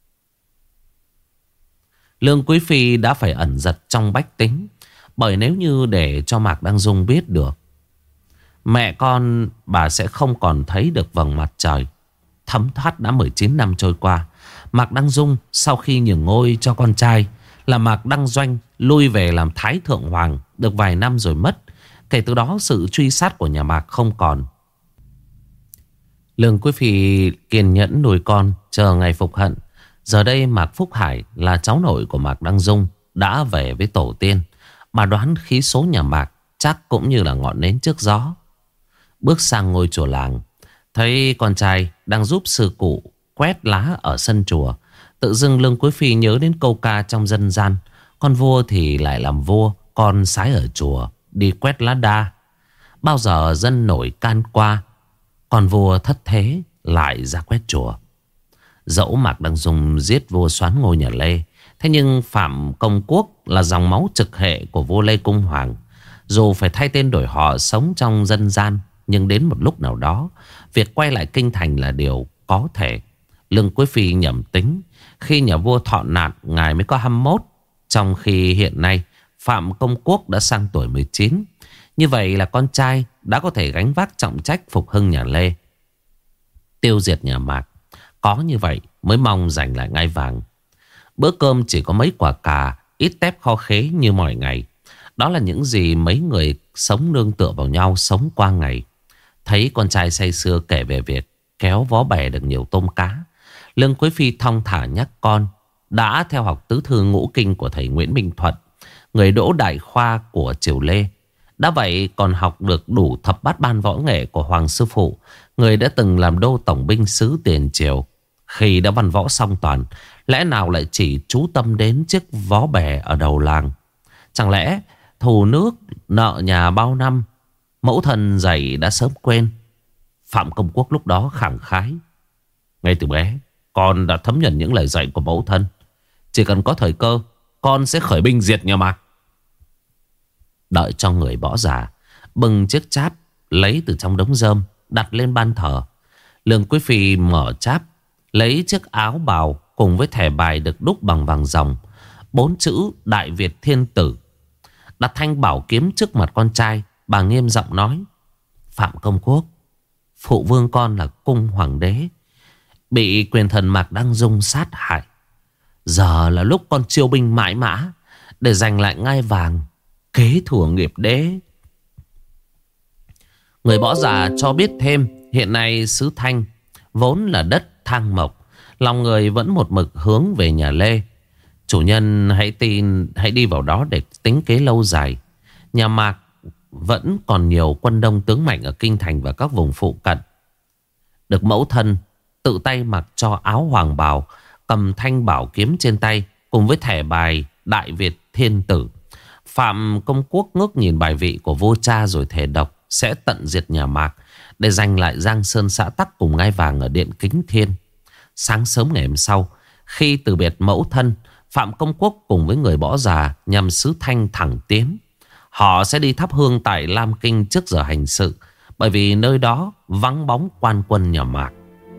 Lương Quý Phi đã phải ẩn giật trong bách tính. Bởi nếu như để cho Mạc Đăng Dung biết được, mẹ con bà sẽ không còn thấy được vầng mặt trời. Thấm thoát đã mười chín năm trôi qua, Mạc Đăng Dung sau khi nhường ngôi cho con trai là Mạc Đăng Doanh lui về làm Thái Thượng Hoàng được vài năm rồi mất. Kể từ đó sự truy sát của nhà Mạc không còn. Lương Quý Phi kiên nhẫn nuôi con chờ ngày phục hận. Giờ đây Mạc Phúc Hải là cháu nội của Mạc Đăng Dung đã về với tổ tiên. Bà đoán khí số nhà Mạc chắc cũng như là ngọn nến trước gió. Bước sang ngôi chùa làng, thấy con trai đang giúp sư cụ quét lá ở sân chùa. Tự dưng Lương Quý Phi nhớ đến câu ca trong dân gian: con vua thì lại làm vua, con sái ở chùa đi quét lá đa. Bao giờ dân nổi can qua, con vua thất thế lại ra quét chùa. Dẫu Mạc Đăng Dung giết vua soán ngôi nhà Lê, thế nhưng Phạm Công Quốc là dòng máu trực hệ của vua Lê Cung Hoàng. Dù phải thay tên đổi họ sống trong dân gian, nhưng đến một lúc nào đó, việc quay lại kinh thành là điều có thể. Lương Quý Phi nhẩm tính, khi nhà vua thọ nạn ngài mới có hai mươi mốt, trong khi hiện nay Phạm Công Quốc đã sang tuổi mười chín. Như vậy là con trai đã có thể gánh vác trọng trách phục hưng nhà Lê, tiêu diệt nhà Mạc. Có như vậy mới mong giành lại ngai vàng. Bữa cơm chỉ có mấy quả cà, ít tép kho khế như mọi ngày. Đó là những gì mấy người sống nương tựa vào nhau sống qua ngày. Thấy con trai say sưa kể về việc kéo vó bè được nhiều tôm cá, Lương Quý Phi thong thả nhắc con đã theo học tứ thư ngũ kinh của thầy Nguyễn Minh Thuận, người đỗ đại khoa của triều Lê. Đã vậy còn học được đủ thập bát ban võ nghệ của Hoàng sư phụ, người đã từng làm đô tổng binh sứ tiền triều. Khi đã văn võ song toàn, lẽ nào lại chỉ chú tâm đến chiếc vó bè ở đầu làng? Chẳng lẽ thù nước nợ nhà bao năm, mẫu thân dạy đã sớm quên? Phạm Công Quốc lúc đó khẳng khái: ngay từ bé con đã thấm nhuần những lời dạy của mẫu thân. Chỉ cần có thời cơ, con sẽ khởi binh diệt nhà Mạc. Đợi cho người võ già bưng chiếc cháp lấy từ trong đống rơm đặt lên ban thờ, Lương Quý Phi mở cháp, lấy chiếc áo bào cùng với thẻ bài được đúc bằng vàng ròng, bốn chữ Đại Việt Thiên Tử, đặt thanh bảo kiếm trước mặt con trai. Bà nghiêm giọng nói: Phạm Công Quốc, phụ vương con là cung hoàng đế, bị quyền thần Mạc Đăng Dung sát hại. Giờ là lúc con chiêu binh mãi mã để giành lại ngai vàng, kế thừa nghiệp đế. Người võ già cho biết thêm, hiện nay xứ Thanh vốn là đất thang mộc, lòng người vẫn một mực hướng về nhà Lê. Chủ nhân hãy tin hãy đi vào đó để tính kế lâu dài. Nhà Mạc vẫn còn nhiều quân đông tướng mạnh ở kinh thành và các vùng phụ cận. Được mẫu thân tự tay mặc cho áo hoàng bào, cầm thanh bảo kiếm trên tay cùng với thẻ bài Đại Việt Thiên Tử, Phạm Công Quốc ngước nhìn bài vị của vua cha rồi thề độc sẽ tận diệt nhà Mạc để giành lại Giang Sơn xã Tắc cùng ngai vàng ở Điện Kính Thiên. Sáng sớm ngày hôm sau, khi từ biệt mẫu thân, Phạm Công Quốc cùng với người võ già nhằm xứ Thanh thẳng tiến. Họ sẽ đi thắp hương tại Lam Kinh trước giờ hành sự, bởi vì nơi đó vắng bóng quan quân nhà Mạc.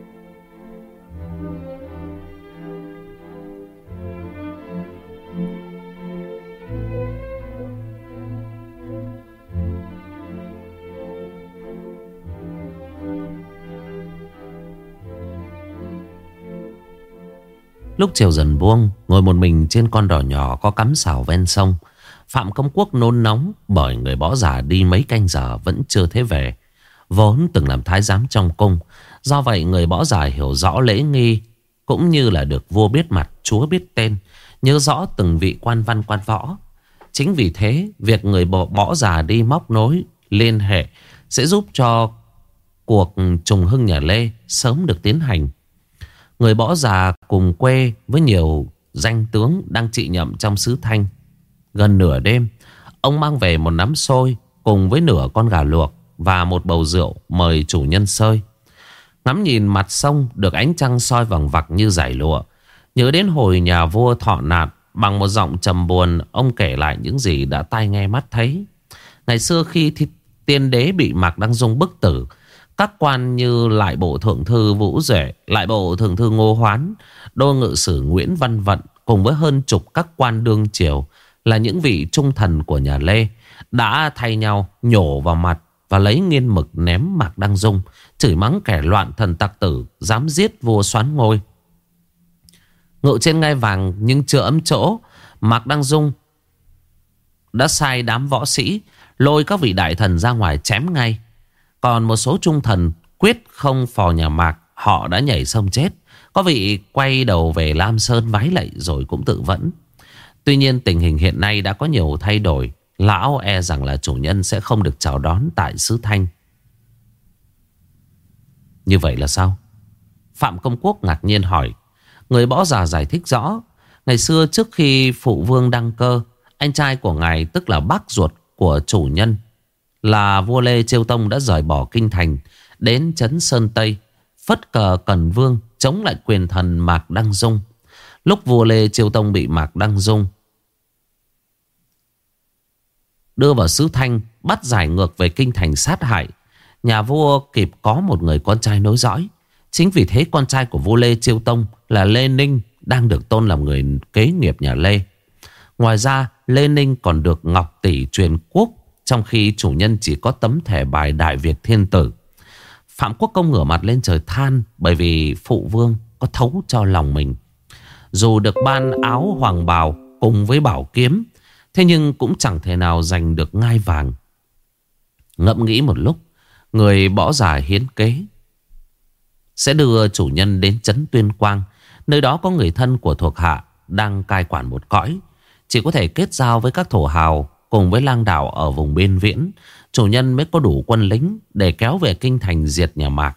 Lúc chiều dần buông, ngồi một mình trên con đò nhỏ có cắm sào ven sông, Phạm Công Quốc nôn nóng bởi người võ già đi mấy canh giờ vẫn chưa thấy về. Vốn từng làm thái giám trong cung, do vậy người võ già hiểu rõ lễ nghi, cũng như là được vua biết mặt, chúa biết tên, nhớ rõ từng vị quan văn quan võ. Chính vì thế, việc người võ già đi móc nối, liên hệ sẽ giúp cho cuộc trùng hưng nhà Lê sớm được tiến hành. Người võ già cùng quê với nhiều danh tướng đang trị nhậm trong xứ Thanh. Gần nửa đêm, ông mang về một nắm xôi cùng với nửa con gà luộc và một bầu rượu mời chủ nhân sơi. Ngắm nhìn mặt sông được ánh trăng soi vằng vặc như dải lụa, nhớ đến hồi nhà vua thọ nạn, bằng một giọng trầm buồn, ông kể lại những gì đã tai nghe mắt thấy. Ngày xưa khi tiên đế bị Mạc Đăng Dung bức tử, các quan như lại bộ thượng thư Vũ Duệ, lại bộ thượng thư Ngô Hoán, đô ngự sử Nguyễn Văn Vận cùng với hơn chục các quan đương triều là những vị trung thần của nhà Lê đã thay nhau nhổ vào mặt và lấy nghiên mực ném Mạc Đăng Dung, chửi mắng kẻ loạn thần tặc tử dám giết vua soán ngôi. Ngự trên ngai vàng nhưng chưa ấm chỗ, Mạc Đăng Dung đã sai đám võ sĩ lôi các vị đại thần ra ngoài chém ngay. Còn một số trung thần quyết không phò nhà Mạc, họ đã nhảy sông chết. Có vị quay đầu về Lam Sơn vái lạy rồi cũng tự vẫn. Tuy nhiên tình hình hiện nay đã có nhiều thay đổi. Lão e rằng là chủ nhân sẽ không được chào đón tại xứ Thanh. Như vậy là sao? Phạm Công Quốc ngạc nhiên hỏi. Người võ già giải thích rõ. Ngày xưa trước khi phụ vương đăng cơ, anh trai của ngài tức là bác ruột của chủ nhân là vua Lê Chiêu Tông đã rời bỏ kinh thành đến trấn Sơn Tây, phất cờ Cần Vương chống lại quyền thần Mạc Đăng Dung. Lúc vua Lê Chiêu Tông bị Mạc Đăng Dung đưa vào xứ Thanh, bắt giải ngược về kinh thành sát hại, nhà vua kịp có một người con trai nối dõi. Chính vì thế con trai của vua Lê Chiêu Tông là Lê Ninh đang được tôn làm người kế nghiệp nhà Lê. Ngoài ra Lê Ninh còn được Ngọc Tỷ truyền quốc, trong khi chủ nhân chỉ có tấm thẻ bài Đại Việt Thiên Tử. Phạm Quốc Công ngửa mặt lên trời than, bởi vì phụ vương có thấu cho lòng mình. Dù được ban áo hoàng bào cùng với bảo kiếm, Thế nhưng cũng chẳng thể nào giành được ngai vàng. Ngẫm nghĩ một lúc, người bỏ giả hiến kế sẽ đưa chủ nhân đến trấn Tuyên Quang. Nơi đó có người thân của thuộc hạ đang cai quản một cõi. Chỉ có thể kết giao với các thổ hào cùng với lang đạo ở vùng biên viễn, chủ nhân mới có đủ quân lính để kéo về kinh thành diệt nhà Mạc.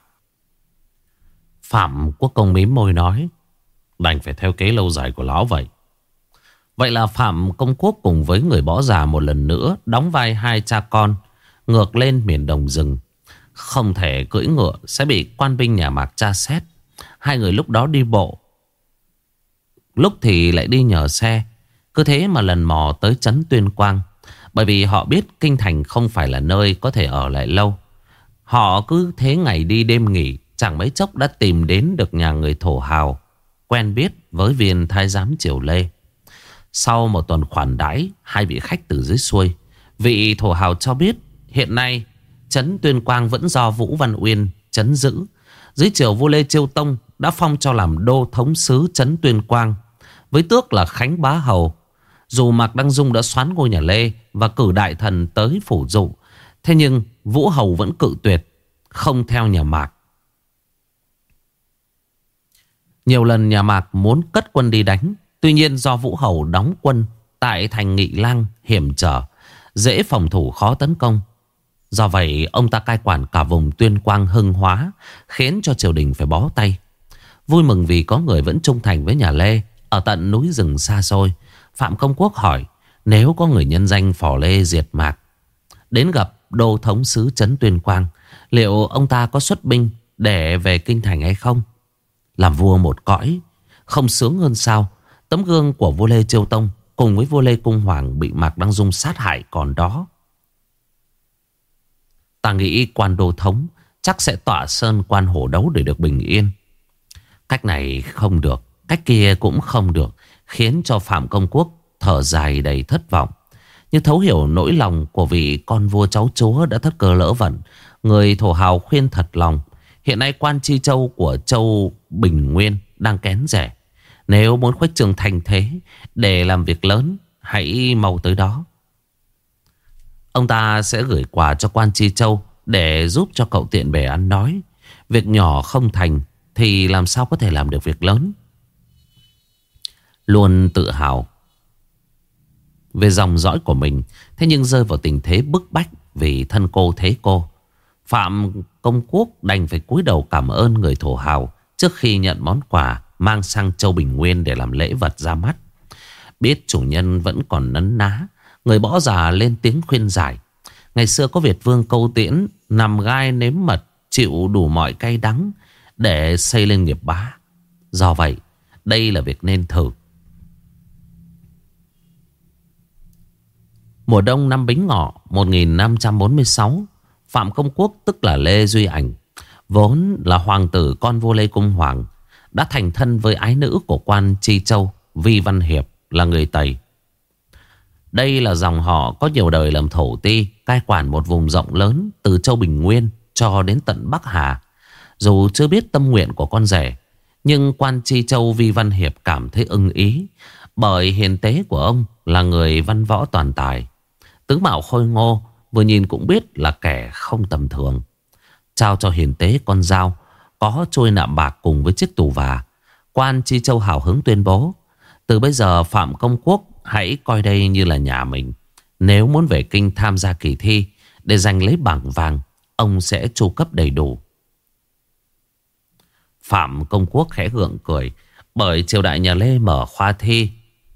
Phạm Quốc Công mím môi nói, đành phải theo kế lâu dài của lão vậy. Vậy là Phạm Công Quốc cùng với người bỏ già một lần nữa đóng vai hai cha con, ngược lên miền đồng rừng. Không thể cưỡi ngựa sẽ bị quan binh nhà Mạc tra xét. Hai người lúc đó đi bộ, lúc thì lại đi nhờ xe. Cứ thế mà lần mò tới trấn Tuyên Quang. Bởi vì họ biết kinh thành không phải là nơi có thể ở lại lâu. Họ cứ thế ngày đi đêm nghỉ, chẳng mấy chốc đã tìm đến được nhà người thổ hào quen biết với viên thái giám Triều Lê. Sau một tuần khoản đãi hai vị khách từ dưới xuôi, vị thổ hào cho biết hiện nay trấn Tuyên Quang vẫn do Vũ Văn Uyên trấn giữ. Dưới triều vua Lê Chiêu Tông đã phong cho làm đô thống sứ trấn Tuyên Quang với tước là Khánh Bá Hầu. Dù Mạc Đăng Dung đã xoán ngôi nhà Lê và cử đại thần tới phủ dụ, thế nhưng Vũ Hầu vẫn cự tuyệt, không theo nhà Mạc. Nhiều lần nhà Mạc muốn cất quân đi đánh, tuy nhiên do Vũ Hầu đóng quân tại thành Nghị Lang hiểm trở, dễ phòng thủ khó tấn công. Do vậy ông ta cai quản cả vùng Tuyên Quang Hưng Hóa, khiến cho triều đình phải bó tay. Vui mừng vì có người vẫn trung thành với nhà Lê ở tận núi rừng xa xôi, Phạm Công Quốc hỏi nếu có người nhân danh Phò Lê diệt Mạc đến gặp đô thống sứ trấn Tuyên Quang, liệu ông ta có xuất binh để về kinh thành hay không? Làm vua một cõi không sướng hơn sao? Tấm gương của vua Lê Chiêu Tông cùng với vua Lê Cung Hoàng bị Mạc Đăng Dung sát hại còn đó. Ta nghĩ quan đô thống chắc sẽ tọa sơn quan hổ đấu để được bình yên. Cách này không được, cách kia cũng không được, khiến cho Phạm Công Quốc thở dài đầy thất vọng. Nhưng thấu hiểu nỗi lòng của vị con vua cháu chúa đã thất cơ lỡ vận, người thổ hào khuyên thật lòng. Hiện nay quan Chi Châu của Châu Bình Nguyên đang kén rẻ. Nếu muốn khuếch trường thành thế để làm việc lớn, hãy mau tới đó. Ông ta sẽ gửi quà cho quan Chi Châu để giúp cho cậu tiện bề ăn nói. Việc nhỏ không thành thì làm sao có thể làm được việc lớn. Luôn tự hào về dòng dõi của mình, thế nhưng rơi vào tình thế bức bách vì thân cô thế cô, Phạm Công Quốc đành phải cúi đầu cảm ơn người thổ hào trước khi nhận món quà mang sang Châu Bình Nguyên để làm lễ vật ra mắt. Biết chủ nhân vẫn còn nấn ná, người bỏ già lên tiếng khuyên giải. Ngày xưa có Việt Vương Câu Tiễn nằm gai nếm mật, chịu đủ mọi cay đắng để xây lên nghiệp bá. Do vậy đây là việc nên thử. Mùa đông năm Bính Ngọ một nghìn năm trăm bốn mươi sáu, Phạm Công Quốc tức là Lê Duy Ảnh, vốn là hoàng tử con vua Lê Cung Hoàng, đã thành thân với ái nữ của quan Chi Châu Vi Văn Hiệp là người Tây. Đây là dòng họ có nhiều đời làm thổ ti, cai quản một vùng rộng lớn từ Châu Bình Nguyên cho đến tận Bắc Hà. Dù chưa biết tâm nguyện của con rể, nhưng quan Chi Châu Vi Văn Hiệp cảm thấy ưng ý, bởi hiền tế của ông là người văn võ toàn tài. Tướng mạo khôi ngô, vừa nhìn cũng biết là kẻ không tầm thường. Trao cho hiền tế con dao có trôi nạm bạc cùng với chiếc tù và, quan Chi Châu hào hứng tuyên bố: từ bây giờ Phạm Công Quốc hãy coi đây như là nhà mình. Nếu muốn về kinh tham gia kỳ thi để giành lấy bảng vàng, ông sẽ chu cấp đầy đủ. Phạm Công Quốc khẽ gượng cười, bởi triều đại nhà Lê mở khoa thi,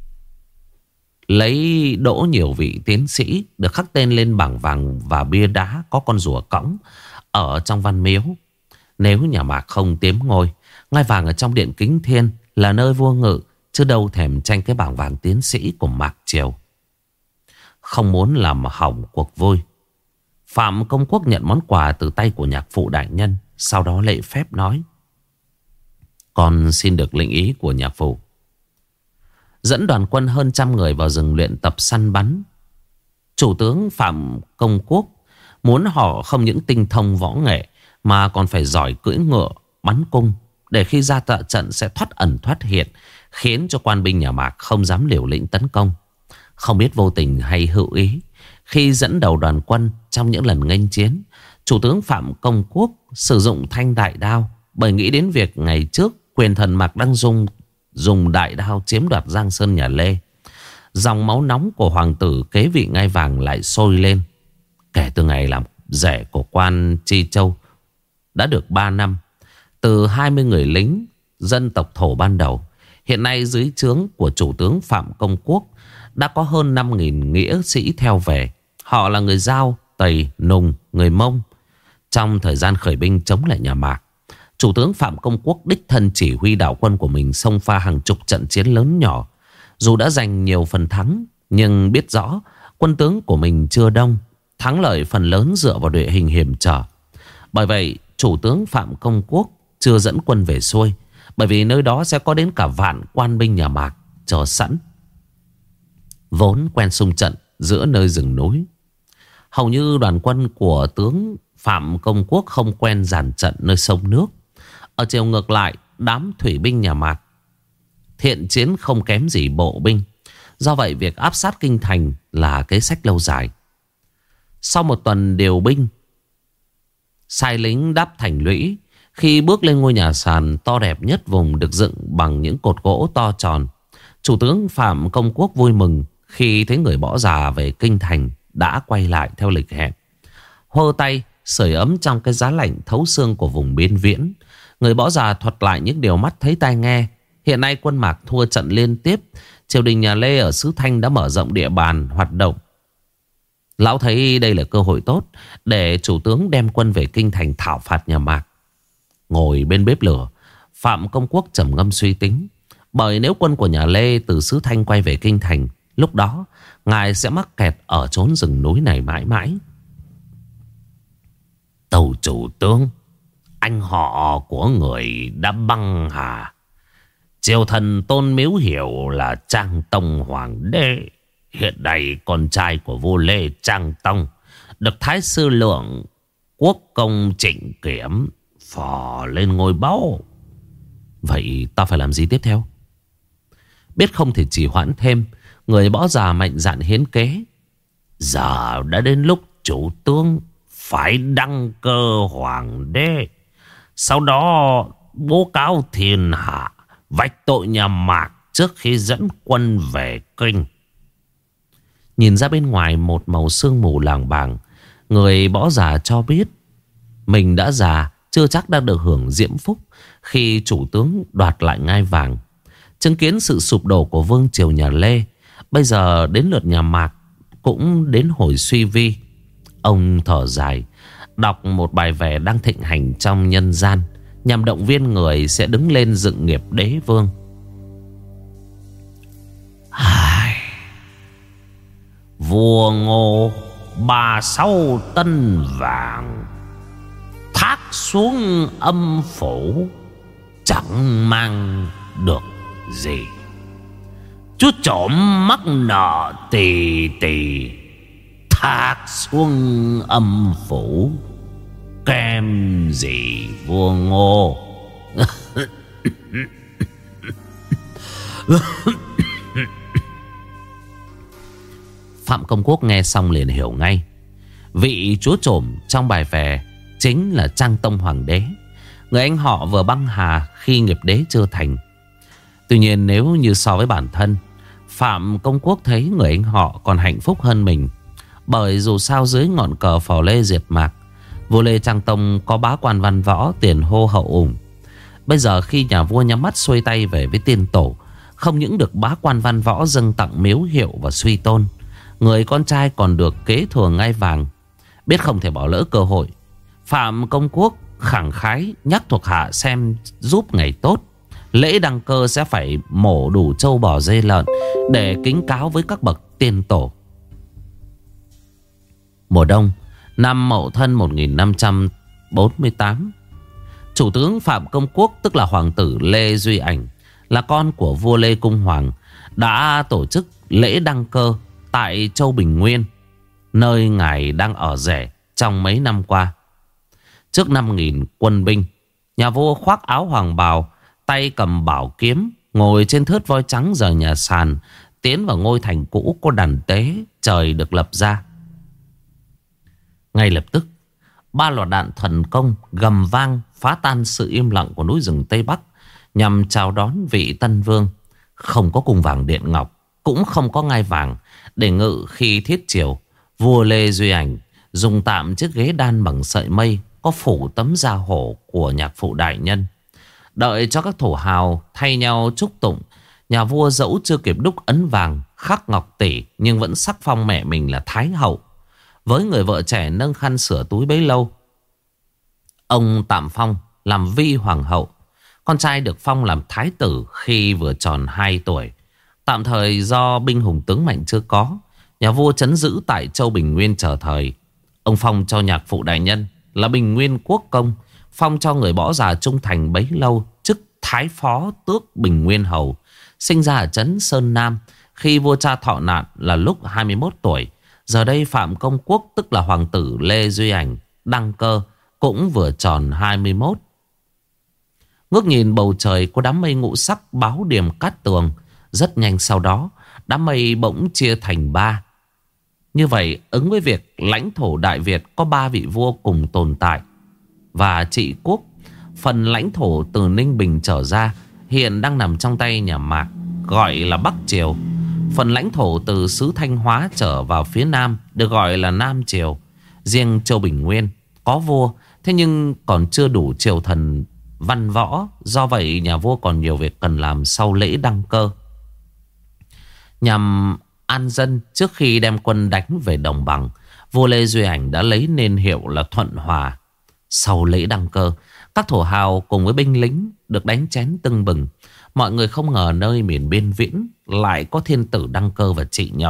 lấy đỗ nhiều vị tiến sĩ được khắc tên lên bảng vàng và bia đá có con rùa cõng ở trong văn miếu. Nếu nhà Mạc không tiếm ngôi, ngai vàng ở trong điện Kính Thiên là nơi vua ngự, chứ đâu thèm tranh cái bảng vàng tiến sĩ của Mạc Triều. Không muốn làm hỏng cuộc vui, Phạm Công Quốc nhận món quà từ tay của nhạc phụ đại nhân, sau đó lễ phép nói: con xin được lệnh ý của nhạc phụ. Dẫn đoàn quân hơn trăm người vào rừng luyện tập săn bắn. Chủ tướng Phạm Công Quốc muốn họ không những tinh thông võ nghệ mà còn phải giỏi cưỡi ngựa, bắn cung, để khi ra trận sẽ thoát ẩn thoát hiện, khiến cho quan binh nhà Mạc không dám liều lĩnh tấn công. Không biết vô tình hay hữu ý, khi dẫn đầu đoàn quân trong những lần nghênh chiến, chủ tướng Phạm Công Quốc sử dụng thanh đại đao, bởi nghĩ đến việc ngày trước quyền thần Mạc Đăng Dung dùng đại đao chiếm đoạt Giang Sơn nhà Lê. Dòng máu nóng của hoàng tử kế vị ngai vàng lại sôi lên. Kể từ ngày làm rể của quan Chi Châu đã được ba năm, từ hai mươi người lính dân tộc Thổ ban đầu, hiện nay dưới trướng của chủ tướng Phạm Công Quốc đã có hơn năm nghìn nghĩa sĩ theo về. Họ là người Dao, Tây, Nùng, người Mông. Trong thời gian khởi binh chống lại nhà Mạc, chủ tướng Phạm Công Quốc đích thân chỉ huy đạo quân của mình xông pha hàng chục trận chiến lớn nhỏ. Dù đã giành nhiều phần thắng, nhưng biết rõ quân tướng của mình chưa đông, thắng lợi phần lớn dựa vào địa hình hiểm trở. Bởi vậy chủ tướng Phạm Công Quốc chưa dẫn quân về xuôi, bởi vì nơi đó sẽ có đến cả vạn quan binh nhà Mạc chờ sẵn, vốn quen xung trận giữa nơi rừng núi. Hầu như đoàn quân của tướng Phạm Công Quốc không quen dàn trận nơi sông nước. Ở chiều ngược lại, đám thủy binh nhà Mạc thiện chiến không kém gì bộ binh. Do vậy việc áp sát kinh thành là kế sách lâu dài. Sau một tuần điều binh, sai lính đắp thành lũy, khi bước lên ngôi nhà sàn to đẹp nhất vùng được dựng bằng những cột gỗ to tròn, chủ tướng Phạm Công Quốc vui mừng khi thấy người Võ già về kinh thành đã quay lại theo lịch hẹn. Hơ tay sưởi ấm trong cái giá lạnh thấu xương của vùng biên viễn, người Võ già thuật lại những điều mắt thấy tai nghe. Hiện nay quân Mạc thua trận liên tiếp, triều đình nhà Lê ở xứ Thanh đã mở rộng địa bàn hoạt động. Lão thấy đây là cơ hội tốt để chủ tướng đem quân về kinh thành thảo phạt nhà Mạc. Ngồi bên bếp lửa, Phạm Công Quốc trầm ngâm suy tính. Bởi nếu quân của nhà Lê từ xứ Thanh quay về kinh thành, lúc đó ngài sẽ mắc kẹt ở chốn rừng núi này mãi mãi. Tâu chủ tướng, anh họ của người đã băng hà. Triều thần tôn miếu hiệu là Trang Tông Hoàng đế. Hiện nay con trai của vua Lê Trang Tông được Thái sư Lượng Quốc công Trịnh Kiểm phò lên ngôi báu. Vậy ta phải làm gì tiếp theo? Biết không thể trì hoãn thêm, người Võ già mạnh dạn hiến kế. Giờ đã đến lúc chủ tướng phải đăng cơ hoàng đế, sau đó bố cáo thiên hạ, vạch tội nhà Mạc trước khi dẫn quân về kinh. Nhìn ra bên ngoài một màu sương mù làng bàng, người Võ già cho biết mình đã già, chưa chắc đã được hưởng diễm phúc khi chủ tướng đoạt lại ngai vàng. Chứng kiến sự sụp đổ của vương triều nhà Lê, bây giờ đến lượt nhà Mạc cũng đến hồi suy vi. Ông thở dài, đọc một bài vè đang thịnh hành trong nhân gian, nhằm động viên người sẽ đứng lên dựng nghiệp đế vương. Ai... Vua Ngô ba sáu tân vàng thác xuống âm phủ, chẳng mang được gì. Chú trộm mắc nợ tì tì, thác xuống âm phủ, kèm gì vua Ngô. Phạm Công Quốc nghe xong liền hiểu ngay. Vị chúa trộm trong bài vè chính là Trang Tông Hoàng đế, người anh họ vừa băng hà khi nghiệp đế chưa thành. Tuy nhiên nếu như so với bản thân, Phạm Công Quốc thấy người anh họ còn hạnh phúc hơn mình. Bởi dù sao dưới ngọn cờ phò Lê diệt Mạc, vua Lê Trang Tông có bá quan văn võ tiền hô hậu ủng. Bây giờ khi nhà vua nhắm mắt xuôi tay về với tiên tổ, không những được bá quan văn võ dâng tặng miếu hiệu và suy tôn, người con trai còn được kế thừa ngai vàng. Biết không thể bỏ lỡ cơ hội, Phạm Công Quốc khẳng khái nhắc thuộc hạ xem giúp ngày tốt, lễ đăng cơ sẽ phải mổ đủ trâu bò dê lợn để kính cáo với các bậc tiên tổ. Mùa đông năm Mậu Thân một nghìn năm trăm bốn mươi tám, chủ tướng Phạm Công Quốc, tức là hoàng tử Lê Duy Ảnh, là con của vua Lê Cung Hoàng, đã tổ chức lễ đăng cơ tại Châu Bình Nguyên, nơi ngài đang ở rể trong mấy năm qua. Trước năm nghìn quân binh, nhà vua khoác áo hoàng bào, tay cầm bảo kiếm, ngồi trên thớt voi trắng rời nhà sàn, tiến vào ngôi thành cũ có đàn tế trời được lập ra. Ngay lập tức, ba loạt đạn thần công gầm vang phá tan sự im lặng của núi rừng Tây Bắc, nhằm chào đón vị tân vương. Không có cung vàng điện ngọc, cũng không có ngai vàng để ngự khi thiết triều. Vua Lê Duy Ảnh dùng tạm chiếc ghế đan bằng sợi mây có phủ tấm da hổ của nhạc phụ đại nhân. Đợi cho các thổ hào thay nhau chúc tụng, nhà vua dẫu chưa kịp đúc ấn vàng khắc ngọc tỷ, nhưng vẫn sắc phong mẹ mình là Thái hậu. Với người vợ trẻ nâng khăn sửa túi bấy lâu, ông tạm phong làm vi hoàng hậu. Con trai được phong làm thái tử khi vừa tròn hai tuổi. Tạm thời do binh hùng tướng mạnh chưa có, nhà vua trấn giữ tại châu Bình Nguyên chờ thời. Ông phong cho nhạc phụ đại nhân là Bình Nguyên quốc công, phong cho người bỏ già trung thành bấy lâu chức thái phó tước Bình Nguyên hầu. Sinh ra ở trấn Sơn Nam khi vua cha thọ nạn là lúc hai mươi mốt tuổi. Giờ đây Phạm Công Quốc, tức là hoàng tử Lê Duy Ảnh, đăng cơ cũng vừa tròn hai mươi mốt. Ngước nhìn bầu trời có đám mây ngũ sắc báo điểm cát tường. Rất nhanh sau đó, đám mây bỗng chia thành ba. Như vậy ứng với việc lãnh thổ Đại Việt có ba vị vua cùng tồn tại và trị quốc. Phần lãnh thổ từ Ninh Bình trở ra hiện đang nằm trong tay nhà Mạc, gọi là Bắc Triều. Phần lãnh thổ từ xứ Thanh Hóa trở vào phía Nam được gọi là Nam Triều. Riêng châu Bình Nguyên có vua, thế nhưng còn chưa đủ triều thần văn võ. Do vậy nhà vua còn nhiều việc cần làm sau lễ đăng cơ. Nhằm an dân trước khi đem quân đánh về đồng bằng, vua Lê Duy Ảnh đã lấy nên hiệu là Thuận Hòa. Sau lễ đăng cơ, các thổ hào cùng với binh lính được đánh chén tưng bừng. Mọi người không ngờ nơi miền biên viễn lại có thiên tử đăng cơ và trị nhậm.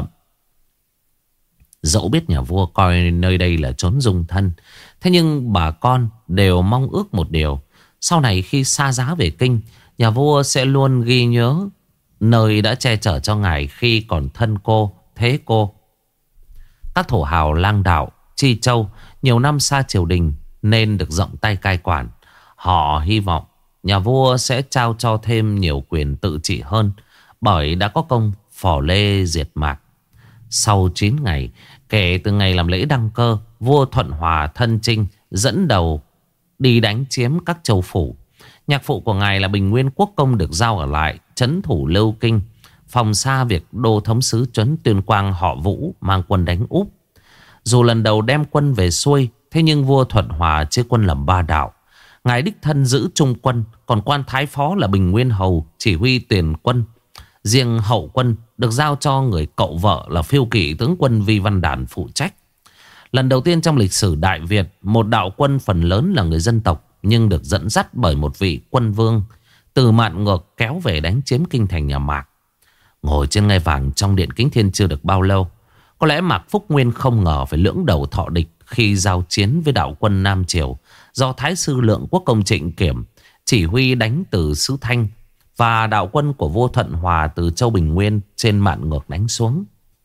Dẫu biết nhà vua coi nơi đây là chốn dung thân, thế nhưng bà con đều mong ước một điều: sau này khi xa giá về kinh, nhà vua sẽ luôn ghi nhớ nơi đã che chở cho ngài khi còn thân cô, thế cô. Các thổ hào lang đạo, Chi Châu nhiều năm xa triều đình nên được rộng tay cai quản. Họ hy vọng nhà vua sẽ trao cho thêm nhiều quyền tự trị hơn, bởi đã có công phò Lê diệt Mạc. Sau chín ngày kể từ ngày làm lễ đăng cơ, vua Thuận Hòa thân chinh dẫn đầu đi đánh chiếm các châu phủ. Nhạc phụ của ngài là Bình Nguyên quốc công được giao ở lại trấn thủ Lưu Kinh, phòng xa việc đô thống sứ trấn Tuyên Quang họ Vũ mang quân đánh Úp. Dù lần đầu đem quân về xuôi, thế nhưng vua Thuận Hòa chia quân làm ba đạo. Ngài đích thân giữ trung quân, còn quan thái phó là Bình Nguyên hầu chỉ huy tiền quân. Riêng hậu quân được giao cho người cậu vợ là phiêu kỵ tướng quân Vi Văn Đản phụ trách. Lần đầu tiên trong lịch sử Đại Việt, một đạo quân phần lớn là người dân tộc, nhưng được dẫn dắt bởi một vị quân vương từ Mạn Ngược kéo về đánh chiếm kinh thành nhà Mạc. Ngồi trên ngai vàng trong điện Kính Thiên chưa được bao lâu, có lẽ Mạc Phúc Nguyên không ngờ phải lưỡng đầu thọ địch khi giao chiến với đạo quân Nam Triều do Thái sư Lượng Quốc công Trịnh Kiểm chỉ huy đánh từ xứ Thanh, và đạo quân của vua Thuận Hòa từ châu Bình Nguyên trên Mạn Ngược đánh xuống.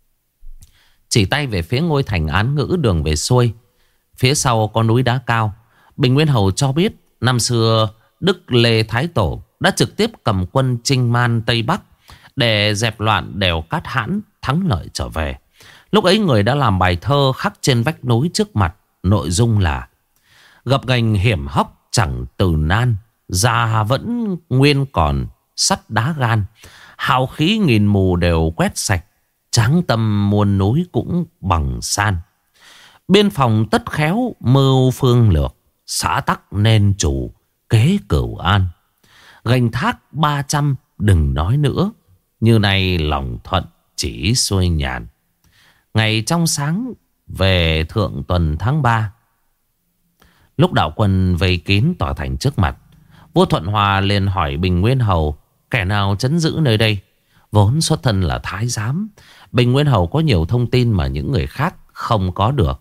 Chỉ tay về phía ngôi thành Án Ngữ đường về xuôi, phía sau có núi đá cao. Bình Nguyên hầu cho biết năm xưa Đức Lê Thái Tổ đã trực tiếp cầm quân chinh man Tây Bắc để dẹp loạn đèo Cát Hãn, thắng lợi trở về. Lúc ấy người đã làm bài thơ khắc trên vách núi trước mặt, nội dung là: gập ghềnh hiểm hóc chẳng từ nan, già vẫn nguyên còn sắt đá gan, hào khí nghìn mù đều quét sạch, tráng tâm muôn núi cũng bằng san. Biên phòng tất khéo mưu phương lược, xã tắc nên chủ kế cửu an. Gành thác ba trăm đừng nói nữa, như này lòng thuận chỉ xuôi nhàn. Ngày trong sáng về thượng tuần tháng ba, lúc đạo quân vây kín tòa thành trước mặt, vua Thuận Hòa liền hỏi Bình Nguyên hầu kẻ nào trấn giữ nơi đây. Vốn xuất thân là thái giám, Bình Nguyên hầu có nhiều thông tin mà những người khác không có được.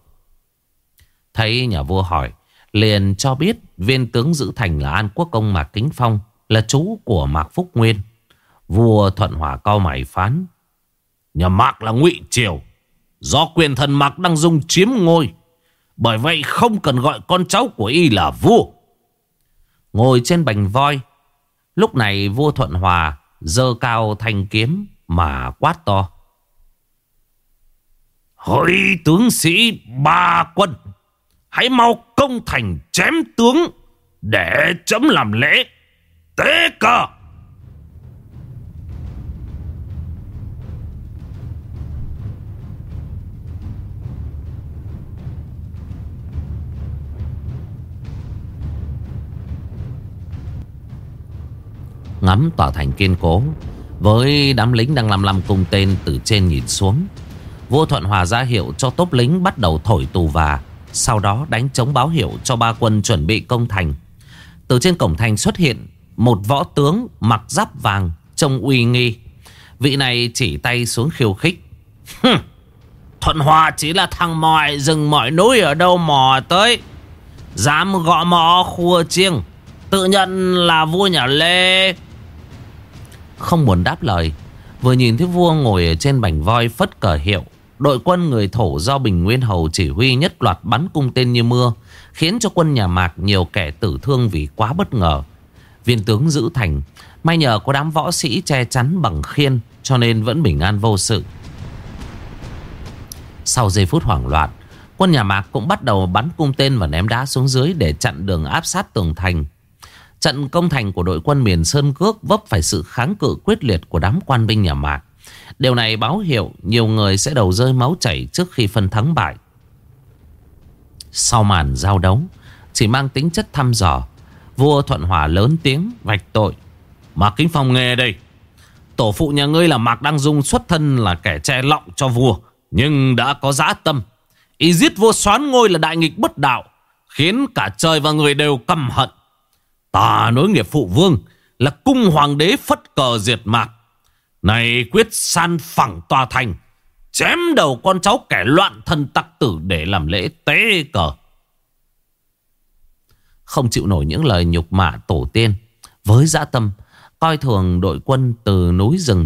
Thấy nhà vua hỏi, liền cho biết viên tướng giữ thành là An Quốc công Mạc Kính Phong, là chú của Mạc Phúc Nguyên. Vua Thuận Hòa cau mày phán: nhà Mạc là Ngụy Triều, do quyền thần Mạc Đăng Dung chiếm ngôi, bởi vậy không cần gọi con cháu của y là vua. Ngồi trên bành voi, lúc này vua Thuận Hòa giơ cao thanh kiếm mà quát to: "Hỡi tướng sĩ ba quân, hãy mau công thành chém tướng để chấm làm lễ tế cờ." Ngắm tòa thành kiên cố với đám lính đang lăm lăm cung tên từ trên nhìn xuống, vua Thuận Hòa ra hiệu cho tốp lính bắt đầu thổi tù và, sau đó đánh trống báo hiệu cho ba quân chuẩn bị công thành. Từ trên cổng thành xuất hiện một võ tướng mặc giáp vàng trông uy nghi. Vị này chỉ tay xuống khiêu khích: "Thuận Hòa chỉ là thằng mòi rừng mỏi núi ở đâu mò tới, dám gõ mõ khua chiêng, tự nhận là vua nhà Lê." Không muốn đáp lời, vừa nhìn thấy vua ngồi ở trên bành voi phất cờ hiệu, đội quân người Thổ do Bình Nguyên Hầu chỉ huy nhất loạt bắn cung tên như mưa, khiến cho quân nhà Mạc nhiều kẻ tử thương vì quá bất ngờ. Viên tướng giữ thành, may nhờ có đám võ sĩ che chắn bằng khiên cho nên vẫn bình an vô sự. Sau giây phút hoảng loạn, quân nhà Mạc cũng bắt đầu bắn cung tên và ném đá xuống dưới để chặn đường áp sát tường thành. Trận công thành của đội quân miền Sơn Cước vấp phải sự kháng cự quyết liệt của đám quan binh nhà Mạc. Điều này báo hiệu nhiều người sẽ đầu rơi máu chảy trước khi phân thắng bại. Sau màn giao đấu chỉ mang tính chất thăm dò, vua Thuận Hòa lớn tiếng vạch tội: "Mạc Kính Phong nghe đây, tổ phụ nhà ngươi là Mạc Đăng Dung xuất thân là kẻ che lọng cho vua, nhưng đã có dã tâm. Y giết vua soán ngôi là đại nghịch bất đạo, khiến cả trời và người đều căm hận. Ta nối nghiệp phụ vương là cung hoàng đế phất cờ diệt Mạc, này quyết san phẳng tòa thành, chém đầu con cháu kẻ loạn thân tặc tử để làm lễ tế cờ." Không chịu nổi những lời nhục mạ tổ tiên, với dã tâm coi thường đội quân từ núi rừng,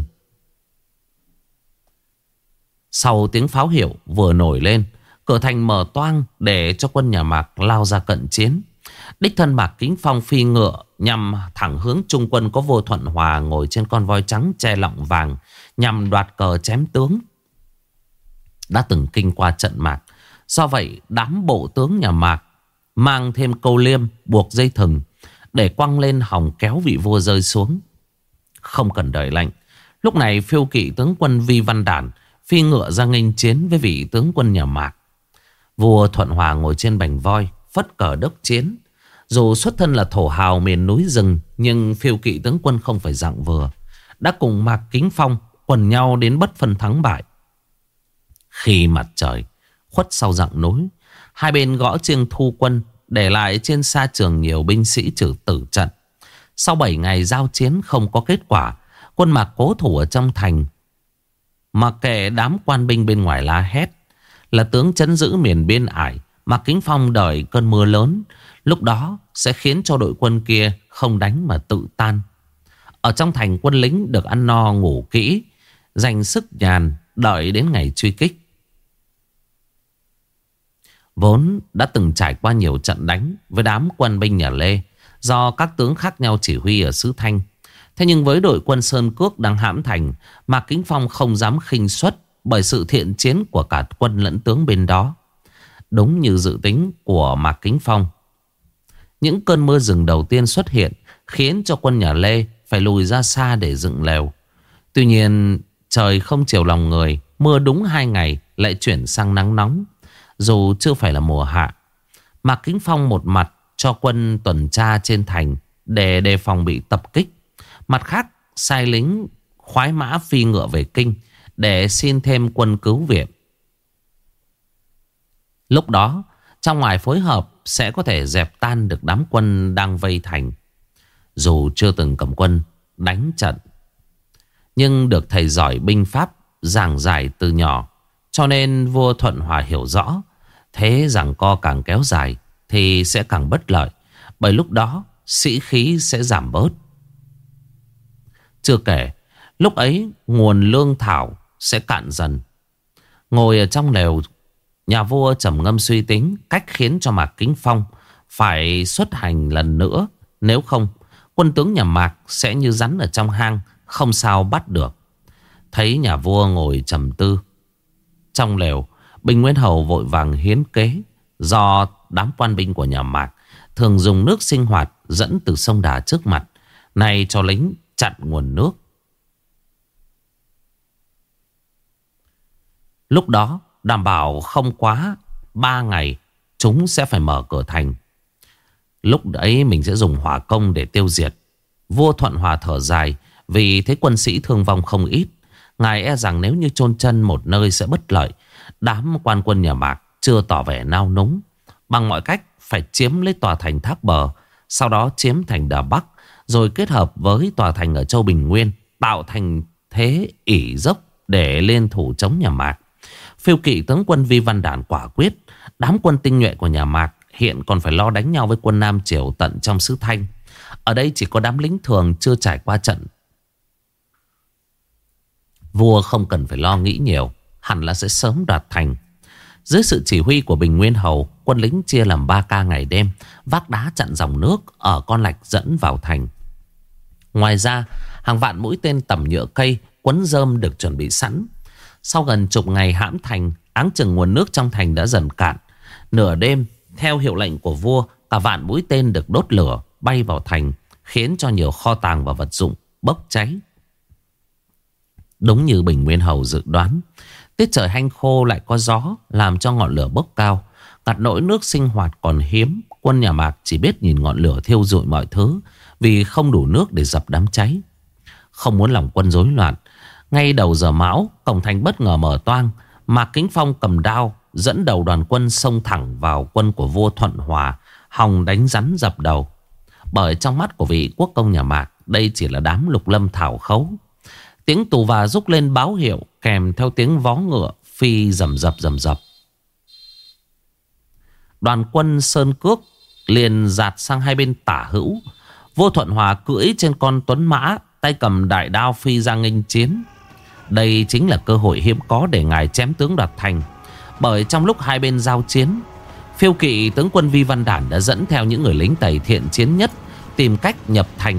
sau tiếng pháo hiệu vừa nổi lên, cửa thành mở toang để cho quân nhà Mạc lao ra cận chiến. Đích thân Mạc Kính Phong phi ngựa nhằm thẳng hướng trung quân có vua Thuận Hòa ngồi trên con voi trắng che lọng vàng, nhằm đoạt cờ chém tướng. Đã từng kinh qua trận Mạc, do vậy đám bộ tướng nhà Mạc mang thêm câu liêm buộc dây thừng để quăng lên hòng kéo vị vua rơi xuống. Không cần đợi lệnh, lúc này phiêu kỵ tướng quân Vi Văn Đản phi ngựa ra nghênh chiến với vị tướng quân nhà Mạc. Vua Thuận Hòa ngồi trên bành voi phất cờ đốc chiến. Dù xuất thân là thổ hào miền núi rừng, nhưng phiêu kỵ tướng quân không phải dạng vừa, đã cùng Mạc Kính Phong quần nhau đến bất phân thắng bại. Khi mặt trời khuất sau dặng núi, hai bên gõ chiêng thu quân, để lại trên sa trường nhiều binh sĩ trừ tử trận. Sau bảy ngày giao chiến không có kết quả, quân Mạc cố thủ ở trong thành, mặc kệ đám quan binh bên ngoài la hét. Là tướng trấn giữ miền biên ải, Mạc Kính Phong đợi cơn mưa lớn, lúc đó sẽ khiến cho đội quân kia không đánh mà tự tan. Ở trong thành, quân lính được ăn no ngủ kỹ, dành sức nhàn đợi đến ngày truy kích. Vốn đã từng trải qua nhiều trận đánh với đám quân binh nhà Lê do các tướng khác nhau chỉ huy ở xứ Thanh. Thế nhưng với đội quân Sơn Cước đang hãm thành, Mạc Kính Phong không dám khinh suất bởi sự thiện chiến của cả quân lẫn tướng bên đó. Đúng như dự tính của Mạc Kính Phong, những cơn mưa rừng đầu tiên xuất hiện khiến cho quân nhà Lê phải lùi ra xa để dựng lều. Tuy nhiên trời không chiều lòng người, mưa đúng hai ngày lại chuyển sang nắng nóng. Dù chưa phải là mùa hạ, Mạc Kính Phong một mặt cho quân tuần tra trên thành để đề phòng bị tập kích, mặt khác sai lính khoái mã phi ngựa về kinh để xin thêm quân cứu viện. Lúc đó trong ngoài phối hợp sẽ có thể dẹp tan được đám quân đang vây thành. Dù chưa từng cầm quân đánh trận, nhưng được thầy giỏi binh pháp giảng giải từ nhỏ, cho nên vua Thuận Hòa hiểu rõ, thế giằng co càng kéo dài thì sẽ càng bất lợi, bởi lúc đó sĩ khí sẽ giảm bớt. Chưa kể lúc ấy nguồn lương thảo sẽ cạn dần. Ngồi ở trong lều, nhà vua trầm ngâm suy tính cách khiến cho Mạc Kính Phong phải xuất hành lần nữa. Nếu không, quân tướng nhà Mạc sẽ như rắn ở trong hang, không sao bắt được. Thấy nhà vua ngồi trầm tư trong lều, Bình Nguyên Hầu vội vàng hiến kế. Do đám quan binh của nhà Mạc thường dùng nước sinh hoạt dẫn từ sông Đà trước mặt, này cho lính chặn nguồn nước. Lúc đó đảm bảo không quá ba ngày chúng sẽ phải mở cửa thành. Lúc đấy mình sẽ dùng hỏa công để tiêu diệt. Vua Thuận Hòa thở dài, vì thấy quân sĩ thương vong không ít. Ngài e rằng nếu như chôn chân một nơi sẽ bất lợi. Đám quan quân nhà Mạc chưa tỏ vẻ nao núng, bằng mọi cách phải chiếm lấy tòa thành Thác Bờ, sau đó chiếm thành Đà Bắc, rồi kết hợp với tòa thành ở Châu Bình Nguyên, tạo thành thế ỷ dốc để lên thủ chống nhà Mạc. Phiêu kỵ tướng quân Vi Văn Đản quả quyết. Đám quân tinh nhuệ của nhà Mạc hiện còn phải lo đánh nhau với quân Nam Triều tận trong xứ Thanh. Ở đây chỉ có đám lính thường chưa trải qua trận. Vua không cần phải lo nghĩ nhiều, hẳn là sẽ sớm đoạt thành. Dưới sự chỉ huy của Bình Nguyên Hầu, quân lính chia làm ba ca ngày đêm, vác đá chặn dòng nước ở con lạch dẫn vào thành. Ngoài ra, hàng vạn mũi tên tầm nhựa cây quấn rơm được chuẩn bị sẵn. Sau gần chục ngày hãm thành, áng chừng nguồn nước trong thành đã dần cạn. Nửa đêm, theo hiệu lệnh của vua, cả vạn mũi tên được đốt lửa bay vào thành, khiến cho nhiều kho tàng và vật dụng bốc cháy. Đúng như Bình Nguyên Hầu dự đoán, tiết trời hanh khô lại có gió, làm cho ngọn lửa bốc cao. Ngặt nỗi nước sinh hoạt còn hiếm, quân nhà Mạc chỉ biết nhìn ngọn lửa thiêu rụi mọi thứ, vì không đủ nước để dập đám cháy. Không muốn lòng quân rối loạn, ngay đầu giờ mão, cổng thành bất ngờ mở toang. Mạc Kính Phong cầm đao dẫn đầu đoàn quân xông thẳng vào quân của vua Thuận Hòa, hòng đánh rắn dập đầu. Bởi trong mắt của vị quốc công nhà Mạc, đây chỉ là đám lục lâm thảo khấu. Tiếng tù và rúc lên báo hiệu, kèm theo tiếng vó ngựa phi rầm rập rầm rập. Đoàn quân Sơn Cước liền dạt sang hai bên tả hữu. Vua Thuận Hòa cưỡi trên con tuấn mã, tay cầm đại đao phi ra nghênh chiến. Đây chính là cơ hội hiếm có để ngài chém tướng đoạt thành. Bởi trong lúc hai bên giao chiến, phiêu kỵ tướng quân Vi Văn Đản đã dẫn theo những người lính Tây thiện chiến nhất, tìm cách nhập thành.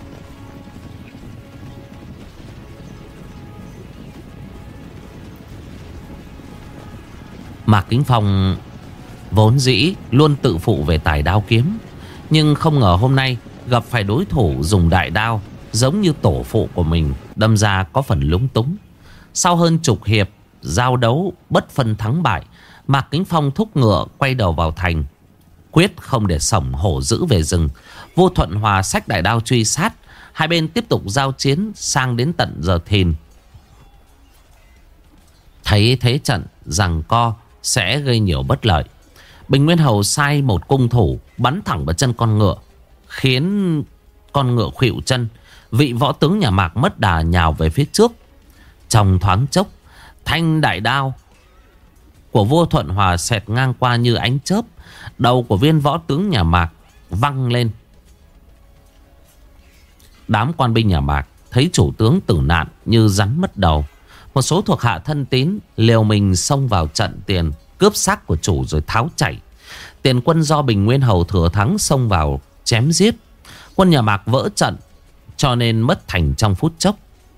Mạc Kính Phong vốn dĩ luôn tự phụ về tài đao kiếm, nhưng không ngờ hôm nay gặp phải đối thủ dùng đại đao giống như tổ phụ của mình, đâm ra có phần lúng túng. Sau hơn chục hiệp giao đấu bất phân thắng bại, Mạc Kính Phong thúc ngựa quay đầu vào thành, quyết không để sổng hổ dữ về rừng. Vua Thuận Hòa xách đại đao truy sát, hai bên tiếp tục giao chiến sang đến tận giờ thìn. Thấy thế trận giằng co sẽ gây nhiều bất lợi, Bình Nguyên Hầu sai một cung thủ bắn thẳng vào chân con ngựa, khiến con ngựa khuỵu chân. Vị võ tướng nhà Mạc mất đà nhào về phía trước. Trong thoáng chốc, thanh đại đao của vua Thuận Hòa xẹt ngang qua như ánh chớp. Đầu của viên võ tướng nhà Mạc văng lên. Đám quan binh nhà Mạc thấy chủ tướng tử nạn như rắn mất đầu. Một số thuộc hạ thân tín liều mình xông vào trận tiền, cướp xác của chủ rồi tháo chạy. Tiền quân do Bình Nguyên Hầu thừa thắng xông vào chém giết. Quân nhà Mạc vỡ trận, cho nên mất thành trong phút chốc.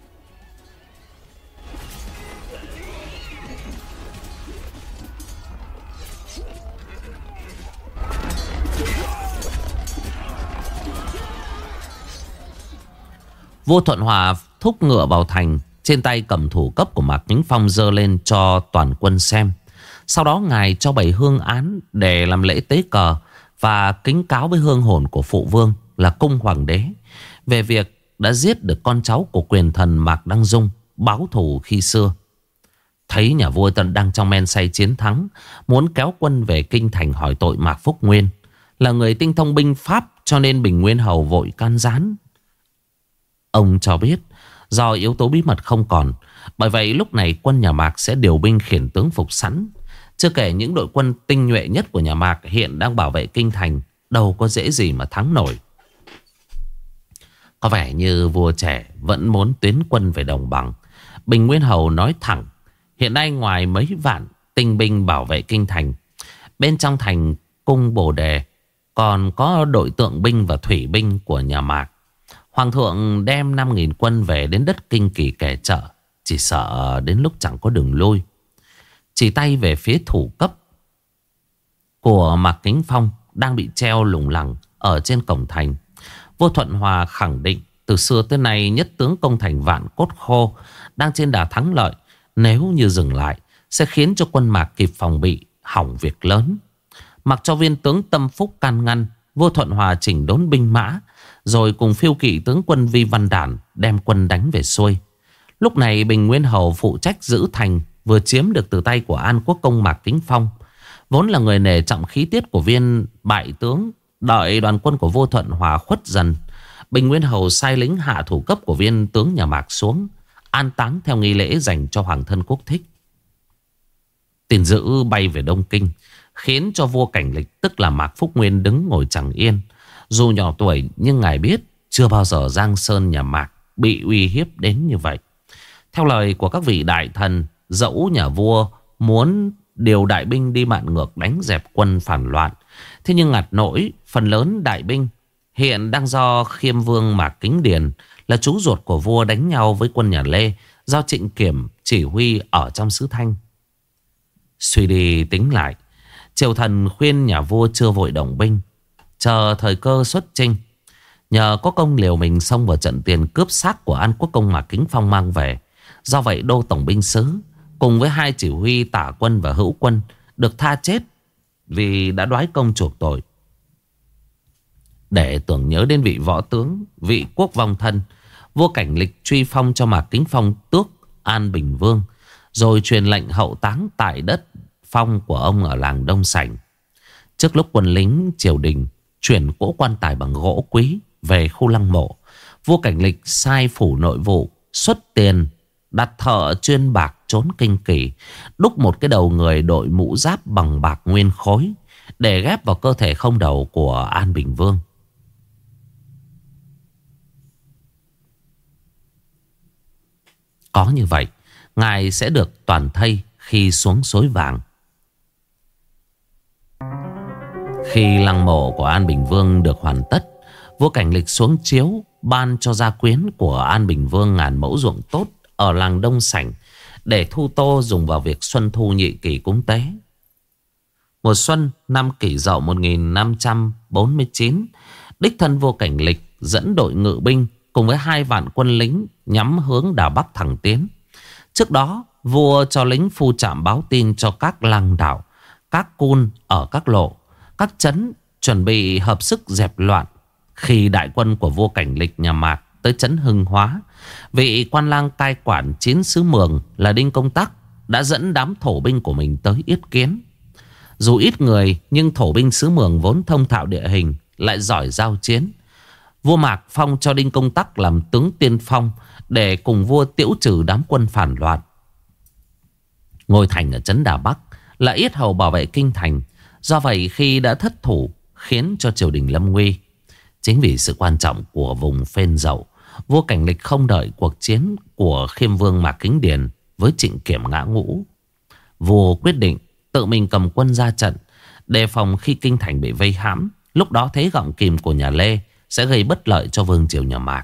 Vua Thuận Hòa thúc ngựa vào thành, trên tay cầm thủ cấp của Mạc Kính Phong giơ lên cho toàn quân xem. Sau đó ngài cho bày hương án để làm lễ tế cờ và kính cáo với hương hồn của phụ vương là cung hoàng đế về việc đã giết được con cháu của quyền thần Mạc Đăng Dung, báo thù khi xưa. Thấy nhà vua tận đang trong men say chiến thắng, muốn kéo quân về kinh thành hỏi tội Mạc Phúc Nguyên. Là người tinh thông binh pháp, cho nên Bình Nguyên Hầu vội can gián. Ông cho biết do yếu tố bí mật không còn, bởi vậy lúc này quân nhà Mạc sẽ điều binh khiển tướng phục sẵn. Chưa kể những đội quân tinh nhuệ nhất của nhà Mạc hiện đang bảo vệ kinh thành, đâu có dễ gì mà thắng nổi. Có vẻ như vua trẻ vẫn muốn tiến quân về đồng bằng. Bình Nguyên Hầu nói thẳng, hiện nay ngoài mấy vạn tinh binh bảo vệ kinh thành, bên trong thành cung Bồ Đề còn có đội tượng binh và thủy binh của nhà Mạc. Hoàng thượng đem năm nghìn quân về đến đất Kinh Kỳ kẻ trợ, chỉ sợ đến lúc chẳng có đường lui. Chỉ tay về phía thủ cấp của Mạc Kính Phong đang bị treo lủng lẳng ở trên cổng thành. Vua Thuận Hòa khẳng định từ xưa tới nay nhất tướng công thành Vạn Cốt Khô đang trên đà thắng lợi. Nếu như dừng lại sẽ khiến cho quân Mạc kịp phòng bị, hỏng việc lớn. Mặc cho viên tướng Tâm Phúc can ngăn, vua Thuận Hòa chỉnh đốn binh mã, rồi cùng phiêu kỵ tướng quân Vi Văn Đản đem quân đánh về xuôi. Lúc này Bình Nguyên Hầu phụ trách giữ thành vừa chiếm được từ tay của An Quốc công Mạc Kính Phong, vốn là người nể trọng khí tiết của viên bại tướng. Đợi đoàn quân của vua Thuận Hòa khuất dần, Bình Nguyên Hầu sai lính hạ thủ cấp của viên tướng nhà Mạc xuống, an táng theo nghi lễ dành cho hoàng thân quốc thích. Tin dữ bay về Đông Kinh, khiến cho vua Cảnh Lịch, tức là Mạc Phúc Nguyên, đứng ngồi chẳng yên. Dù nhỏ tuổi nhưng ngài biết chưa bao giờ Giang Sơn nhà Mạc bị uy hiếp đến như vậy. Theo lời của các vị đại thần, dẫu nhà vua muốn điều đại binh đi mạn ngược đánh dẹp quân phản loạn, thế nhưng ngặt nỗi phần lớn đại binh hiện đang do Khiêm Vương Mạc Kính Điền, là chú ruột của vua, đánh nhau với quân nhà Lê do Trịnh Kiểm chỉ huy ở trong xứ Thanh. Suy đi tính lại, triều thần khuyên nhà vua chưa vội động binh, chờ thời cơ xuất chinh. Nhờ có công liều mình xông vào trận tiền cướp xác của An Quốc công Mạc Kính Phong mang về. Do vậy đô tổng binh sứ cùng với hai chỉ huy Tả Quân và Hữu Quân được tha chết vì đã đoái công chuộc tội. Để tưởng nhớ đến vị võ tướng, vị quốc vong thân, vua Cảnh Lịch truy phong cho Mạc Kính Phong tước An Bình Vương, rồi truyền lệnh hậu táng tại đất phong của ông ở làng Đông Sảnh. Trước lúc quân lính triều đình chuyển cỗ quan tài bằng gỗ quý về khu lăng mộ, vua Cảnh Lịch sai phủ nội vụ xuất tiền đặt thợ chuyên bạc trốn kinh kỳ, đúc một cái đầu người đội mũ giáp bằng bạc nguyên khối để ghép vào cơ thể không đầu của An Bình Vương. Có như vậy, ngài sẽ được toàn thây khi xuống suối vàng. Khi lăng mộ của An Bình Vương được hoàn tất, vua Cảnh Lịch xuống chiếu ban cho gia quyến của An Bình Vương ngàn mẫu ruộng tốt ở làng Đông Sảnh để thu tô dùng vào việc xuân thu nhị kỳ cúng tế. Mùa xuân năm Kỷ Dậu một nghìn năm trăm bốn mươi chín, đích thân vua Cảnh Lịch dẫn đội ngự binh cùng với hai vạn quân lính nhắm hướng đảo Bắc thẳng tiến. Trước đó, vua cho lính phu trạm báo tin cho các làng đảo, các cun ở các lộ, các trấn chuẩn bị hợp sức dẹp loạn. Khi đại quân của vua Cảnh Lịch nhà Mạc tới trấn Hưng Hóa, vị quan lang cai quản chín xứ Mường là Đinh Công Tắc đã dẫn đám thổ binh của mình tới yết kiến. Dù ít người nhưng thổ binh xứ Mường vốn thông thạo địa hình, lại giỏi giao chiến. Vua Mạc phong cho Đinh Công Tắc làm tướng tiên phong để cùng vua tiễu trừ đám quân phản loạn. Ngôi thành ở trấn Đà Bắc là yết hầu bảo vệ kinh thành. Do vậy khi đã thất thủ khiến cho triều đình lâm nguy. Chính vì sự quan trọng của vùng phên Dậu, vua Cảnh Lịch không đợi cuộc chiến của Khiêm Vương Mạc Kính Điền với Trịnh Kiểm ngã ngũ. Vua quyết định tự mình cầm quân ra trận, đề phòng khi kinh thành bị vây hãm. Lúc đó thế gọng kìm của nhà Lê sẽ gây bất lợi cho vương triều nhà Mạc.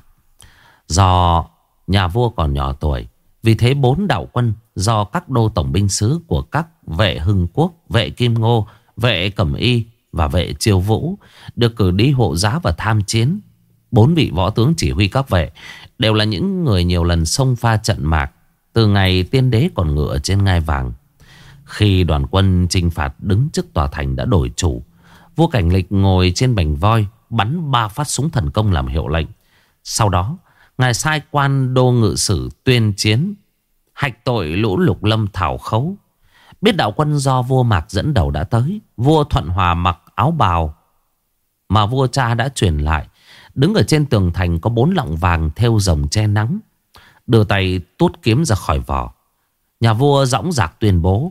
Do nhà vua còn nhỏ tuổi, vì thế bốn đạo quân do các đô tổng binh sứ của các vệ Hưng Quốc, vệ Kim Ngô, vệ Cẩm Y và vệ Chiêu Vũ được cử đi hộ giá và tham chiến. Bốn vị võ tướng chỉ huy các vệ đều là những người nhiều lần xông pha trận Mạc từ ngày tiên đế còn ngựa trên ngai vàng. Khi đoàn quân chinh phạt đứng trước tòa thành đã đổi chủ, vua Cảnh Lịch ngồi trên bành voi bắn ba phát súng thần công làm hiệu lệnh. Sau đó ngài sai quan đô ngự sử tuyên chiến, hạch tội lũ Lục Lâm Thảo Khấu. Biết đạo quân do vua Mạc dẫn đầu đã tới, vua Thuận Hòa mặc áo bào mà vua cha đã truyền lại, đứng ở trên tường thành có bốn lọng vàng thêu rồng che nắng, đưa tay tuốt kiếm ra khỏi vỏ. Nhà vua dõng dạc tuyên bố: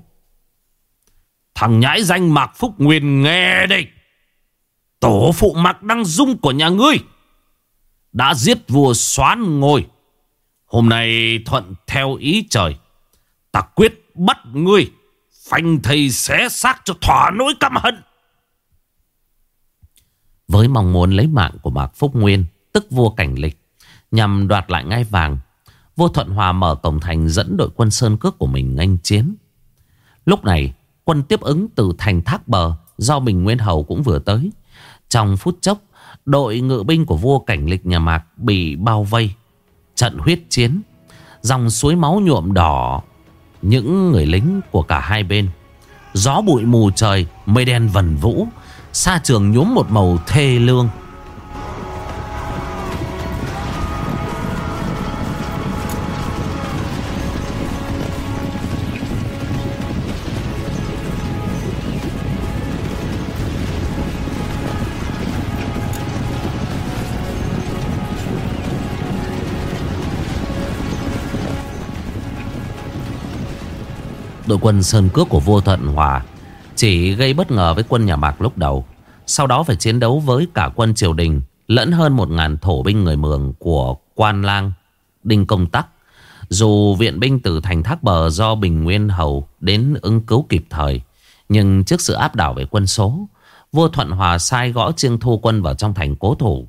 "Thằng nhãi danh Mạc Phúc Nguyên nghe đây! Tổ phụ Mạc Đăng Dung của nhà ngươi đã giết vua Soán ngôi. Hôm nay thuận theo ý trời, ta quyết bắt ngươi phanh thây xé xác cho thỏa nỗi căm hận." Với mong muốn lấy mạng của Mạc Phúc Nguyên, tức vua Cảnh Lịch, nhằm đoạt lại ngai vàng, Vua Thuận Hòa mở cổng thành dẫn đội quân sơn cước của mình nghênh chiến. Lúc này quân tiếp ứng từ thành Thác Bờ do Bình Nguyên Hầu cũng vừa tới. Trong phút chốc, đội ngự binh của vua Cảnh Lịch nhà Mạc bị bao vây. Trận huyết chiến, dòng suối máu nhuộm đỏ những người lính của cả hai bên. Gió bụi mù trời, mây đen vần vũ, sa trường nhuốm một màu thê lương. Đội quân sơn cước của vua Thuận Hòa chỉ gây bất ngờ với quân nhà Mạc lúc đầu, sau đó phải chiến đấu với cả quân triều đình lẫn hơn một ngàn thổ binh người Mường của quan lang Đinh Công Tắc. Dù viện binh từ thành Thác Bờ do Bình Nguyên Hầu đến ứng cứu kịp thời, nhưng trước sự áp đảo về quân số, vua Thuận Hòa sai gõ chiêng thu quân vào trong thành cố thủ,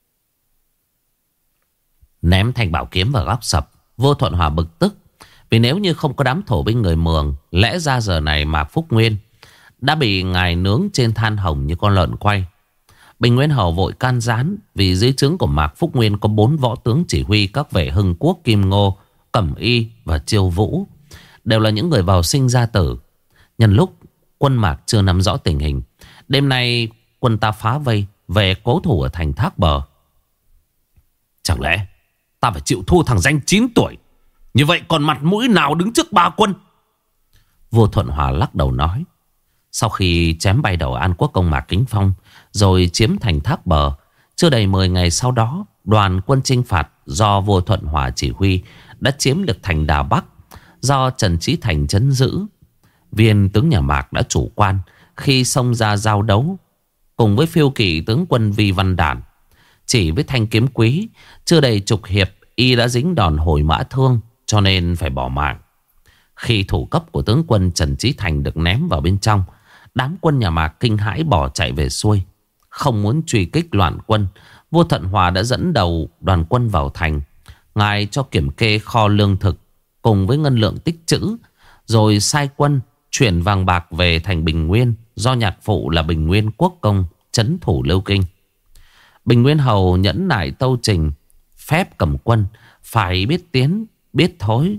ném thanh bảo kiếm vào góc sập. Vua Thuận Hòa bực tức, vì nếu như không có đám thổ binh người Mường, lẽ ra giờ này Mạc Phúc Nguyên đã bị ngài nướng trên than hồng như con lợn quay. Bình Nguyên Hầu vội can gián, vì dưới trướng của Mạc Phúc Nguyên có bốn võ tướng chỉ huy các vệ Hưng Quốc, Kim Ngô, Cẩm Y và Chiêu Vũ, đều là những người vào sinh ra tử. Nhân lúc quân Mạc chưa nắm rõ tình hình, đêm nay quân ta phá vây về cố thủ ở thành Thác Bờ. Chẳng lẽ ta phải chịu thua thằng danh chín tuổi? Như vậy còn mặt mũi nào đứng trước ba quân? Vua Thuận Hòa lắc đầu nói. Sau khi chém bay đầu An Quốc công Mạc Kính Phong, rồi chiếm thành Thác Bờ, chưa đầy mười ngày sau đó, đoàn quân chinh phạt do vua Thuận Hòa chỉ huy đã chiếm được thành Đà Bắc, do Trần Chí Thành trấn giữ. Viên tướng nhà Mạc đã chủ quan khi xông ra giao đấu cùng với phiêu kỵ tướng quân Vi Văn Đản. Chỉ với thanh kiếm quý, chưa đầy chục hiệp, y đã dính đòn hồi mã thương, cho nên phải bỏ mạng. Khi thủ cấp của tướng quân Trần Chí Thành được ném vào bên trong, đám quân nhà Mạc kinh hãi bỏ chạy về xuôi. Không muốn truy kích loạn quân, vua Thuận Hòa đã dẫn đầu đoàn quân vào thành. Ngài cho kiểm kê kho lương thực cùng với ngân lượng tích trữ, rồi sai quân chuyển vàng bạc về thành Bình Nguyên, do nhạc phụ là Bình Nguyên Quốc công trấn thủ Lưu Kinh. Bình Nguyên Hầu nhẫn nại tâu trình phép cầm quân phải biết tiến biết thối,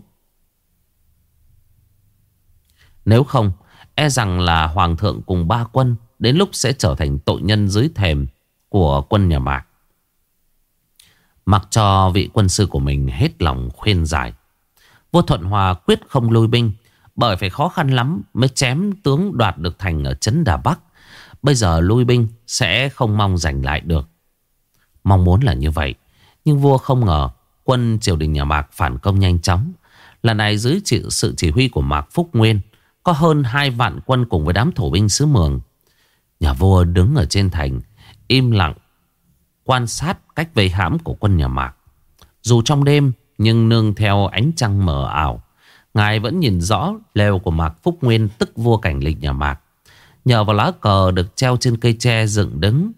nếu không e rằng là hoàng thượng cùng ba quân đến lúc sẽ trở thành tội nhân dưới thềm của quân nhà Mạc. Mặc cho vị quân sư của mình hết lòng khuyên giải, vua Thuận Hòa quyết không lui binh, bởi phải khó khăn lắm mới chém tướng đoạt được thành ở trấn Đà Bắc. Bây giờ lui binh sẽ không mong giành lại được. Mong muốn là như vậy, nhưng vua không ngờ quân triều đình nhà Mạc phản công nhanh chóng. Lần này dưới sự chỉ huy của Mạc Phúc Nguyên, có hơn hai vạn quân cùng với đám thổ binh xứ Mường. Nhà vua đứng ở trên thành, im lặng quan sát cách vây hãm của quân nhà Mạc. Dù trong đêm, nhưng nương theo ánh trăng mờ ảo, ngài vẫn nhìn rõ lều của Mạc Phúc Nguyên, tức vua Cảnh Lịch nhà Mạc. Nhờ vào lá cờ được treo trên cây tre dựng đứng,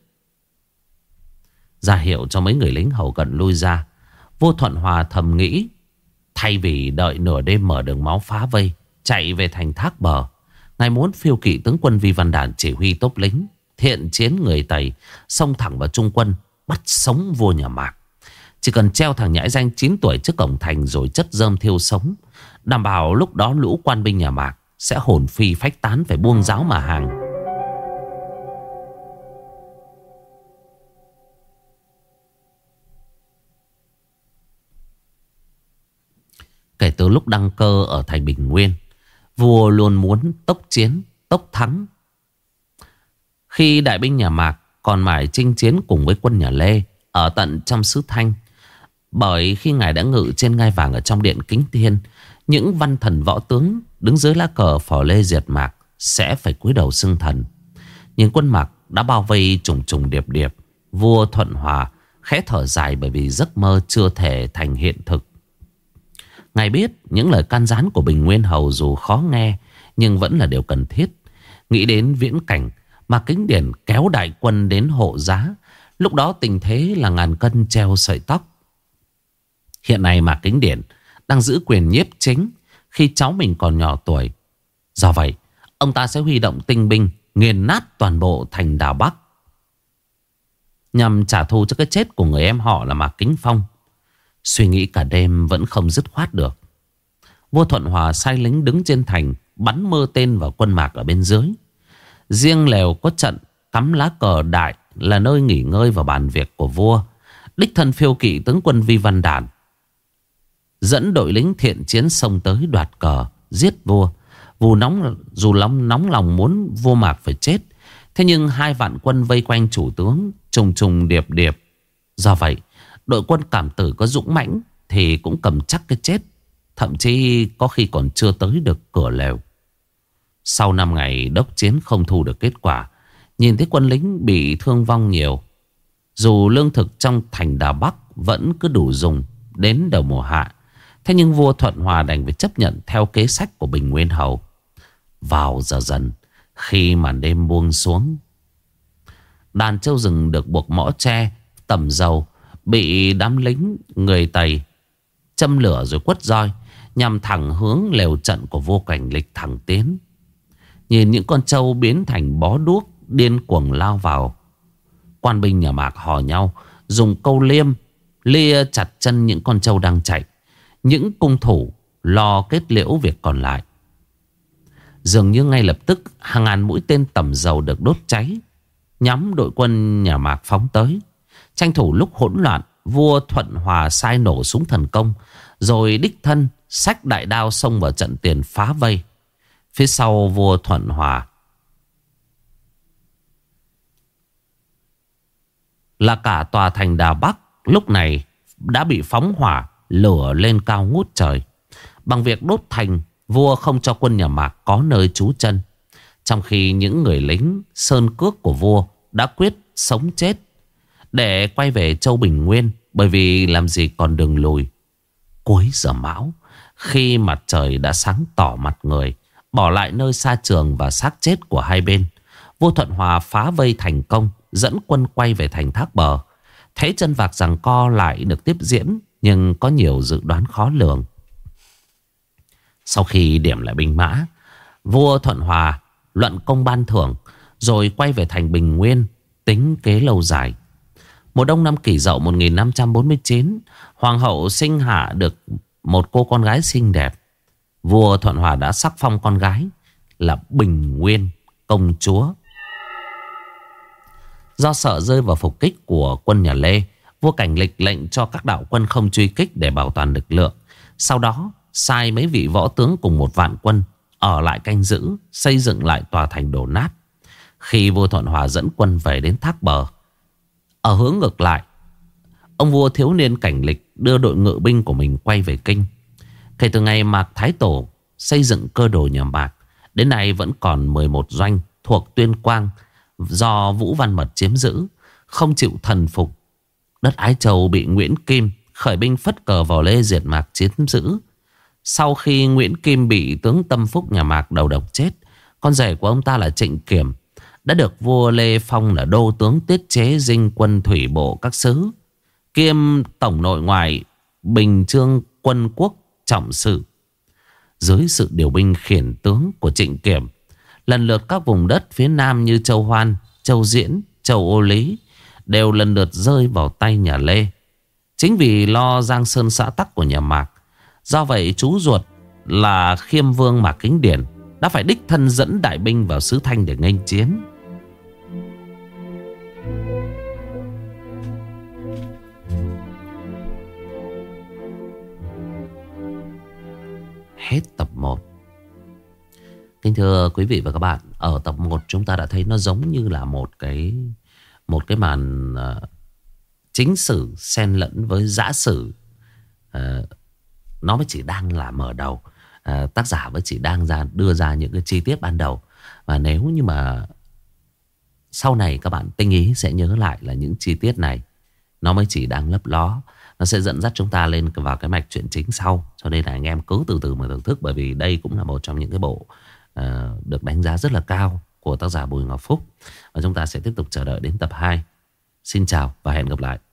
ra hiệu cho mấy người lính hầu cận lui ra, vua Thuận Hòa thầm nghĩ, thay vì đợi nửa đêm mở đường máu phá vây chạy về thành Thác Bờ, ngài muốn phiêu kỵ tướng quân Vi Văn Đản chỉ huy tốp lính thiện chiến người Tây xông thẳng vào trung quân, bắt sống vua nhà Mạc. Chỉ cần treo thằng nhãi danh chín tuổi trước cổng thành rồi chất rơm thiêu sống, đảm bảo lúc đó lũ quan binh nhà Mạc sẽ hồn phi phách tán, phải buông giáo mà hàng. Kể từ lúc đăng cơ ở thành Bình Nguyên, vua luôn muốn tốc chiến, tốc thắng. Khi đại binh nhà Mạc còn mải chinh chiến cùng với quân nhà Lê ở tận trong xứ Thanh, bởi khi ngài đã ngự trên ngai vàng ở trong điện Kính Thiên, những văn thần võ tướng đứng dưới lá cờ phò Lê diệt Mạc sẽ phải cúi đầu xưng thần. Nhưng quân Mạc đã bao vây trùng trùng điệp điệp. Vua Thuận Hòa khẽ thở dài, bởi vì giấc mơ chưa thể thành hiện thực. Ngài biết những lời can gián của Bình Nguyên Hầu dù khó nghe, nhưng vẫn là điều cần thiết. Nghĩ đến viễn cảnh mà Kính Điển kéo đại quân đến hộ giá, lúc đó tình thế là ngàn cân treo sợi tóc. Hiện nay mà Kính Điển đang giữ quyền nhiếp chính khi cháu mình còn nhỏ tuổi. Do vậy, ông ta sẽ huy động tinh binh nghiền nát toàn bộ thành Đào Bắc, nhằm trả thù cho cái chết của người em họ là Mạc Kính Phong. Suy nghĩ cả đêm vẫn không dứt khoát được. Vua Thuận Hòa sai lính đứng trên thành bắn mưa tên vào quân Mạc ở bên dưới. Riêng lều có trận cắm lá cờ đại là nơi nghỉ ngơi và bàn việc của vua. Đích thân phiêu kỵ tướng quân Vi Văn Đản dẫn đội lính thiện chiến xông tới đoạt cờ giết vua. Dù nóng dù nóng nóng lòng muốn vua Mạc phải chết, thế nhưng hai vạn quân vây quanh chủ tướng trùng trùng điệp điệp. Do vậy, đội quân cảm tử có dũng mãnh thì cũng cầm chắc cái chết, thậm chí có khi còn chưa tới được cửa lều. Sau năm ngày đốc chiến không thu được kết quả, nhìn thấy quân lính bị thương vong nhiều, dù lương thực trong thành Đào Bắc vẫn cứ đủ dùng đến đầu mùa hạ, thế nhưng vua Thuận Hòa đành phải chấp nhận theo kế sách của Bình Nguyên Hầu. Vào giờ dần, khi màn đêm buông xuống, đàn trâu rừng được buộc mõ tre tẩm dầu bị đám lính người Tây châm lửa rồi quất roi, nhằm thẳng hướng lều trận của vua Cảnh Lịch thẳng tiến. Nhìn những con trâu biến thành bó đuốc điên cuồng lao vào, quan binh nhà Mạc hò nhau dùng câu liêm lia chặt chân những con trâu đang chạy. Những cung thủ lo kết liễu việc còn lại. Dường như ngay lập tức hàng ngàn mũi tên tẩm dầu được đốt cháy, nhắm đội quân nhà Mạc phóng tới. Tranh thủ lúc hỗn loạn, vua Thuận Hòa sai nổ súng thần công, rồi đích thân xách đại đao xông vào trận tiền phá vây. Phía sau vua Thuận Hòa là cả tòa thành Đào Bắc lúc này đã bị phóng hỏa, lửa lên cao ngút trời. Bằng việc đốt thành, vua không cho quân nhà Mạc có nơi trú chân, trong khi những người lính sơn cước của vua đã quyết sống chết để quay về Châu Bình Nguyên, bởi vì làm gì còn đường lùi. Cuối giờ mão, khi mặt trời đã sáng tỏ mặt người, bỏ lại nơi xa trường và xác chết của hai bên, vua Thuận Hòa phá vây thành công, dẫn quân quay về thành Thác Bờ. Thế chân vạc giằng co lại được tiếp diễn, nhưng có nhiều dự đoán khó lường. Sau khi điểm lại binh mã, vua Thuận Hòa luận công ban thưởng, rồi quay về thành Bình Nguyên tính kế lâu dài. Mùa đông năm Kỷ Dậu một nghìn năm trăm bốn mươi chín, hoàng hậu sinh hạ được một cô con gái xinh đẹp. Vua Thuận Hòa đã sắc phong con gái là Bình Nguyên công chúa. Do sợ rơi vào phục kích của quân nhà Lê, vua Cảnh Lịch lệnh cho các đạo quân không truy kích để bảo toàn lực lượng. Sau đó sai mấy vị võ tướng cùng một vạn quân ở lại canh giữ, xây dựng lại tòa thành đổ nát. Khi vua Thuận Hòa dẫn quân về đến Thác Bờ, ở hướng ngược lại, ông vua thiếu niên Cảnh Lịch đưa đội ngự binh của mình quay về kinh. Kể từ ngày Mạc Thái Tổ xây dựng cơ đồ nhà Mạc, đến nay vẫn còn mười một doanh thuộc Tuyên Quang do Vũ Văn Mật chiếm giữ, không chịu thần phục. Đất Ái Châu bị Nguyễn Kim khởi binh phất cờ vào Lê diệt Mạc chiếm giữ. Sau khi Nguyễn Kim bị tướng Tâm Phúc nhà Mạc đầu độc chết, con rể của ông ta là Trịnh Kiểm đã được vua Lê phong là đô tướng tiết chế dinh quân thủy bộ các xứ, kiêm tổng nội ngoại Bình Chương quân quốc trọng sự. Dưới sự điều binh khiển tướng của Trịnh Kiểm, lần lượt các vùng đất phía nam như Châu Hoan, Châu Diễn, Châu Ô Lý đều lần lượt rơi vào tay nhà Lê. Chính vì lo giang sơn xã tắc của nhà Mạc, do vậy chú ruột là Khiêm Vương Mạc Kính Điển đã phải đích thân dẫn đại binh vào xứ Thanh để nghênh chiến. Hết tập một. Kính thưa quý vị và các bạn, ở tập một chúng ta đã thấy nó giống như là một cái một cái màn uh, chính sử xen lẫn với dã sử. Uh, nó mới chỉ đang là mở đầu. Uh, tác giả mới chỉ đang ra đưa ra những cái chi tiết ban đầu. Và nếu như mà sau này các bạn tinh ý sẽ nhớ lại là những chi tiết này nó mới chỉ đang lấp ló. Nó sẽ dẫn dắt chúng ta lên vào cái mạch truyện chính sau. Cho nên là anh em cứ từ từ mà thưởng thức, bởi vì đây cũng là một trong những cái bộ uh, được đánh giá rất là cao của tác giả Bùi Ngọc Phúc. Và chúng ta sẽ tiếp tục chờ đợi đến tập hai. Xin chào và hẹn gặp lại.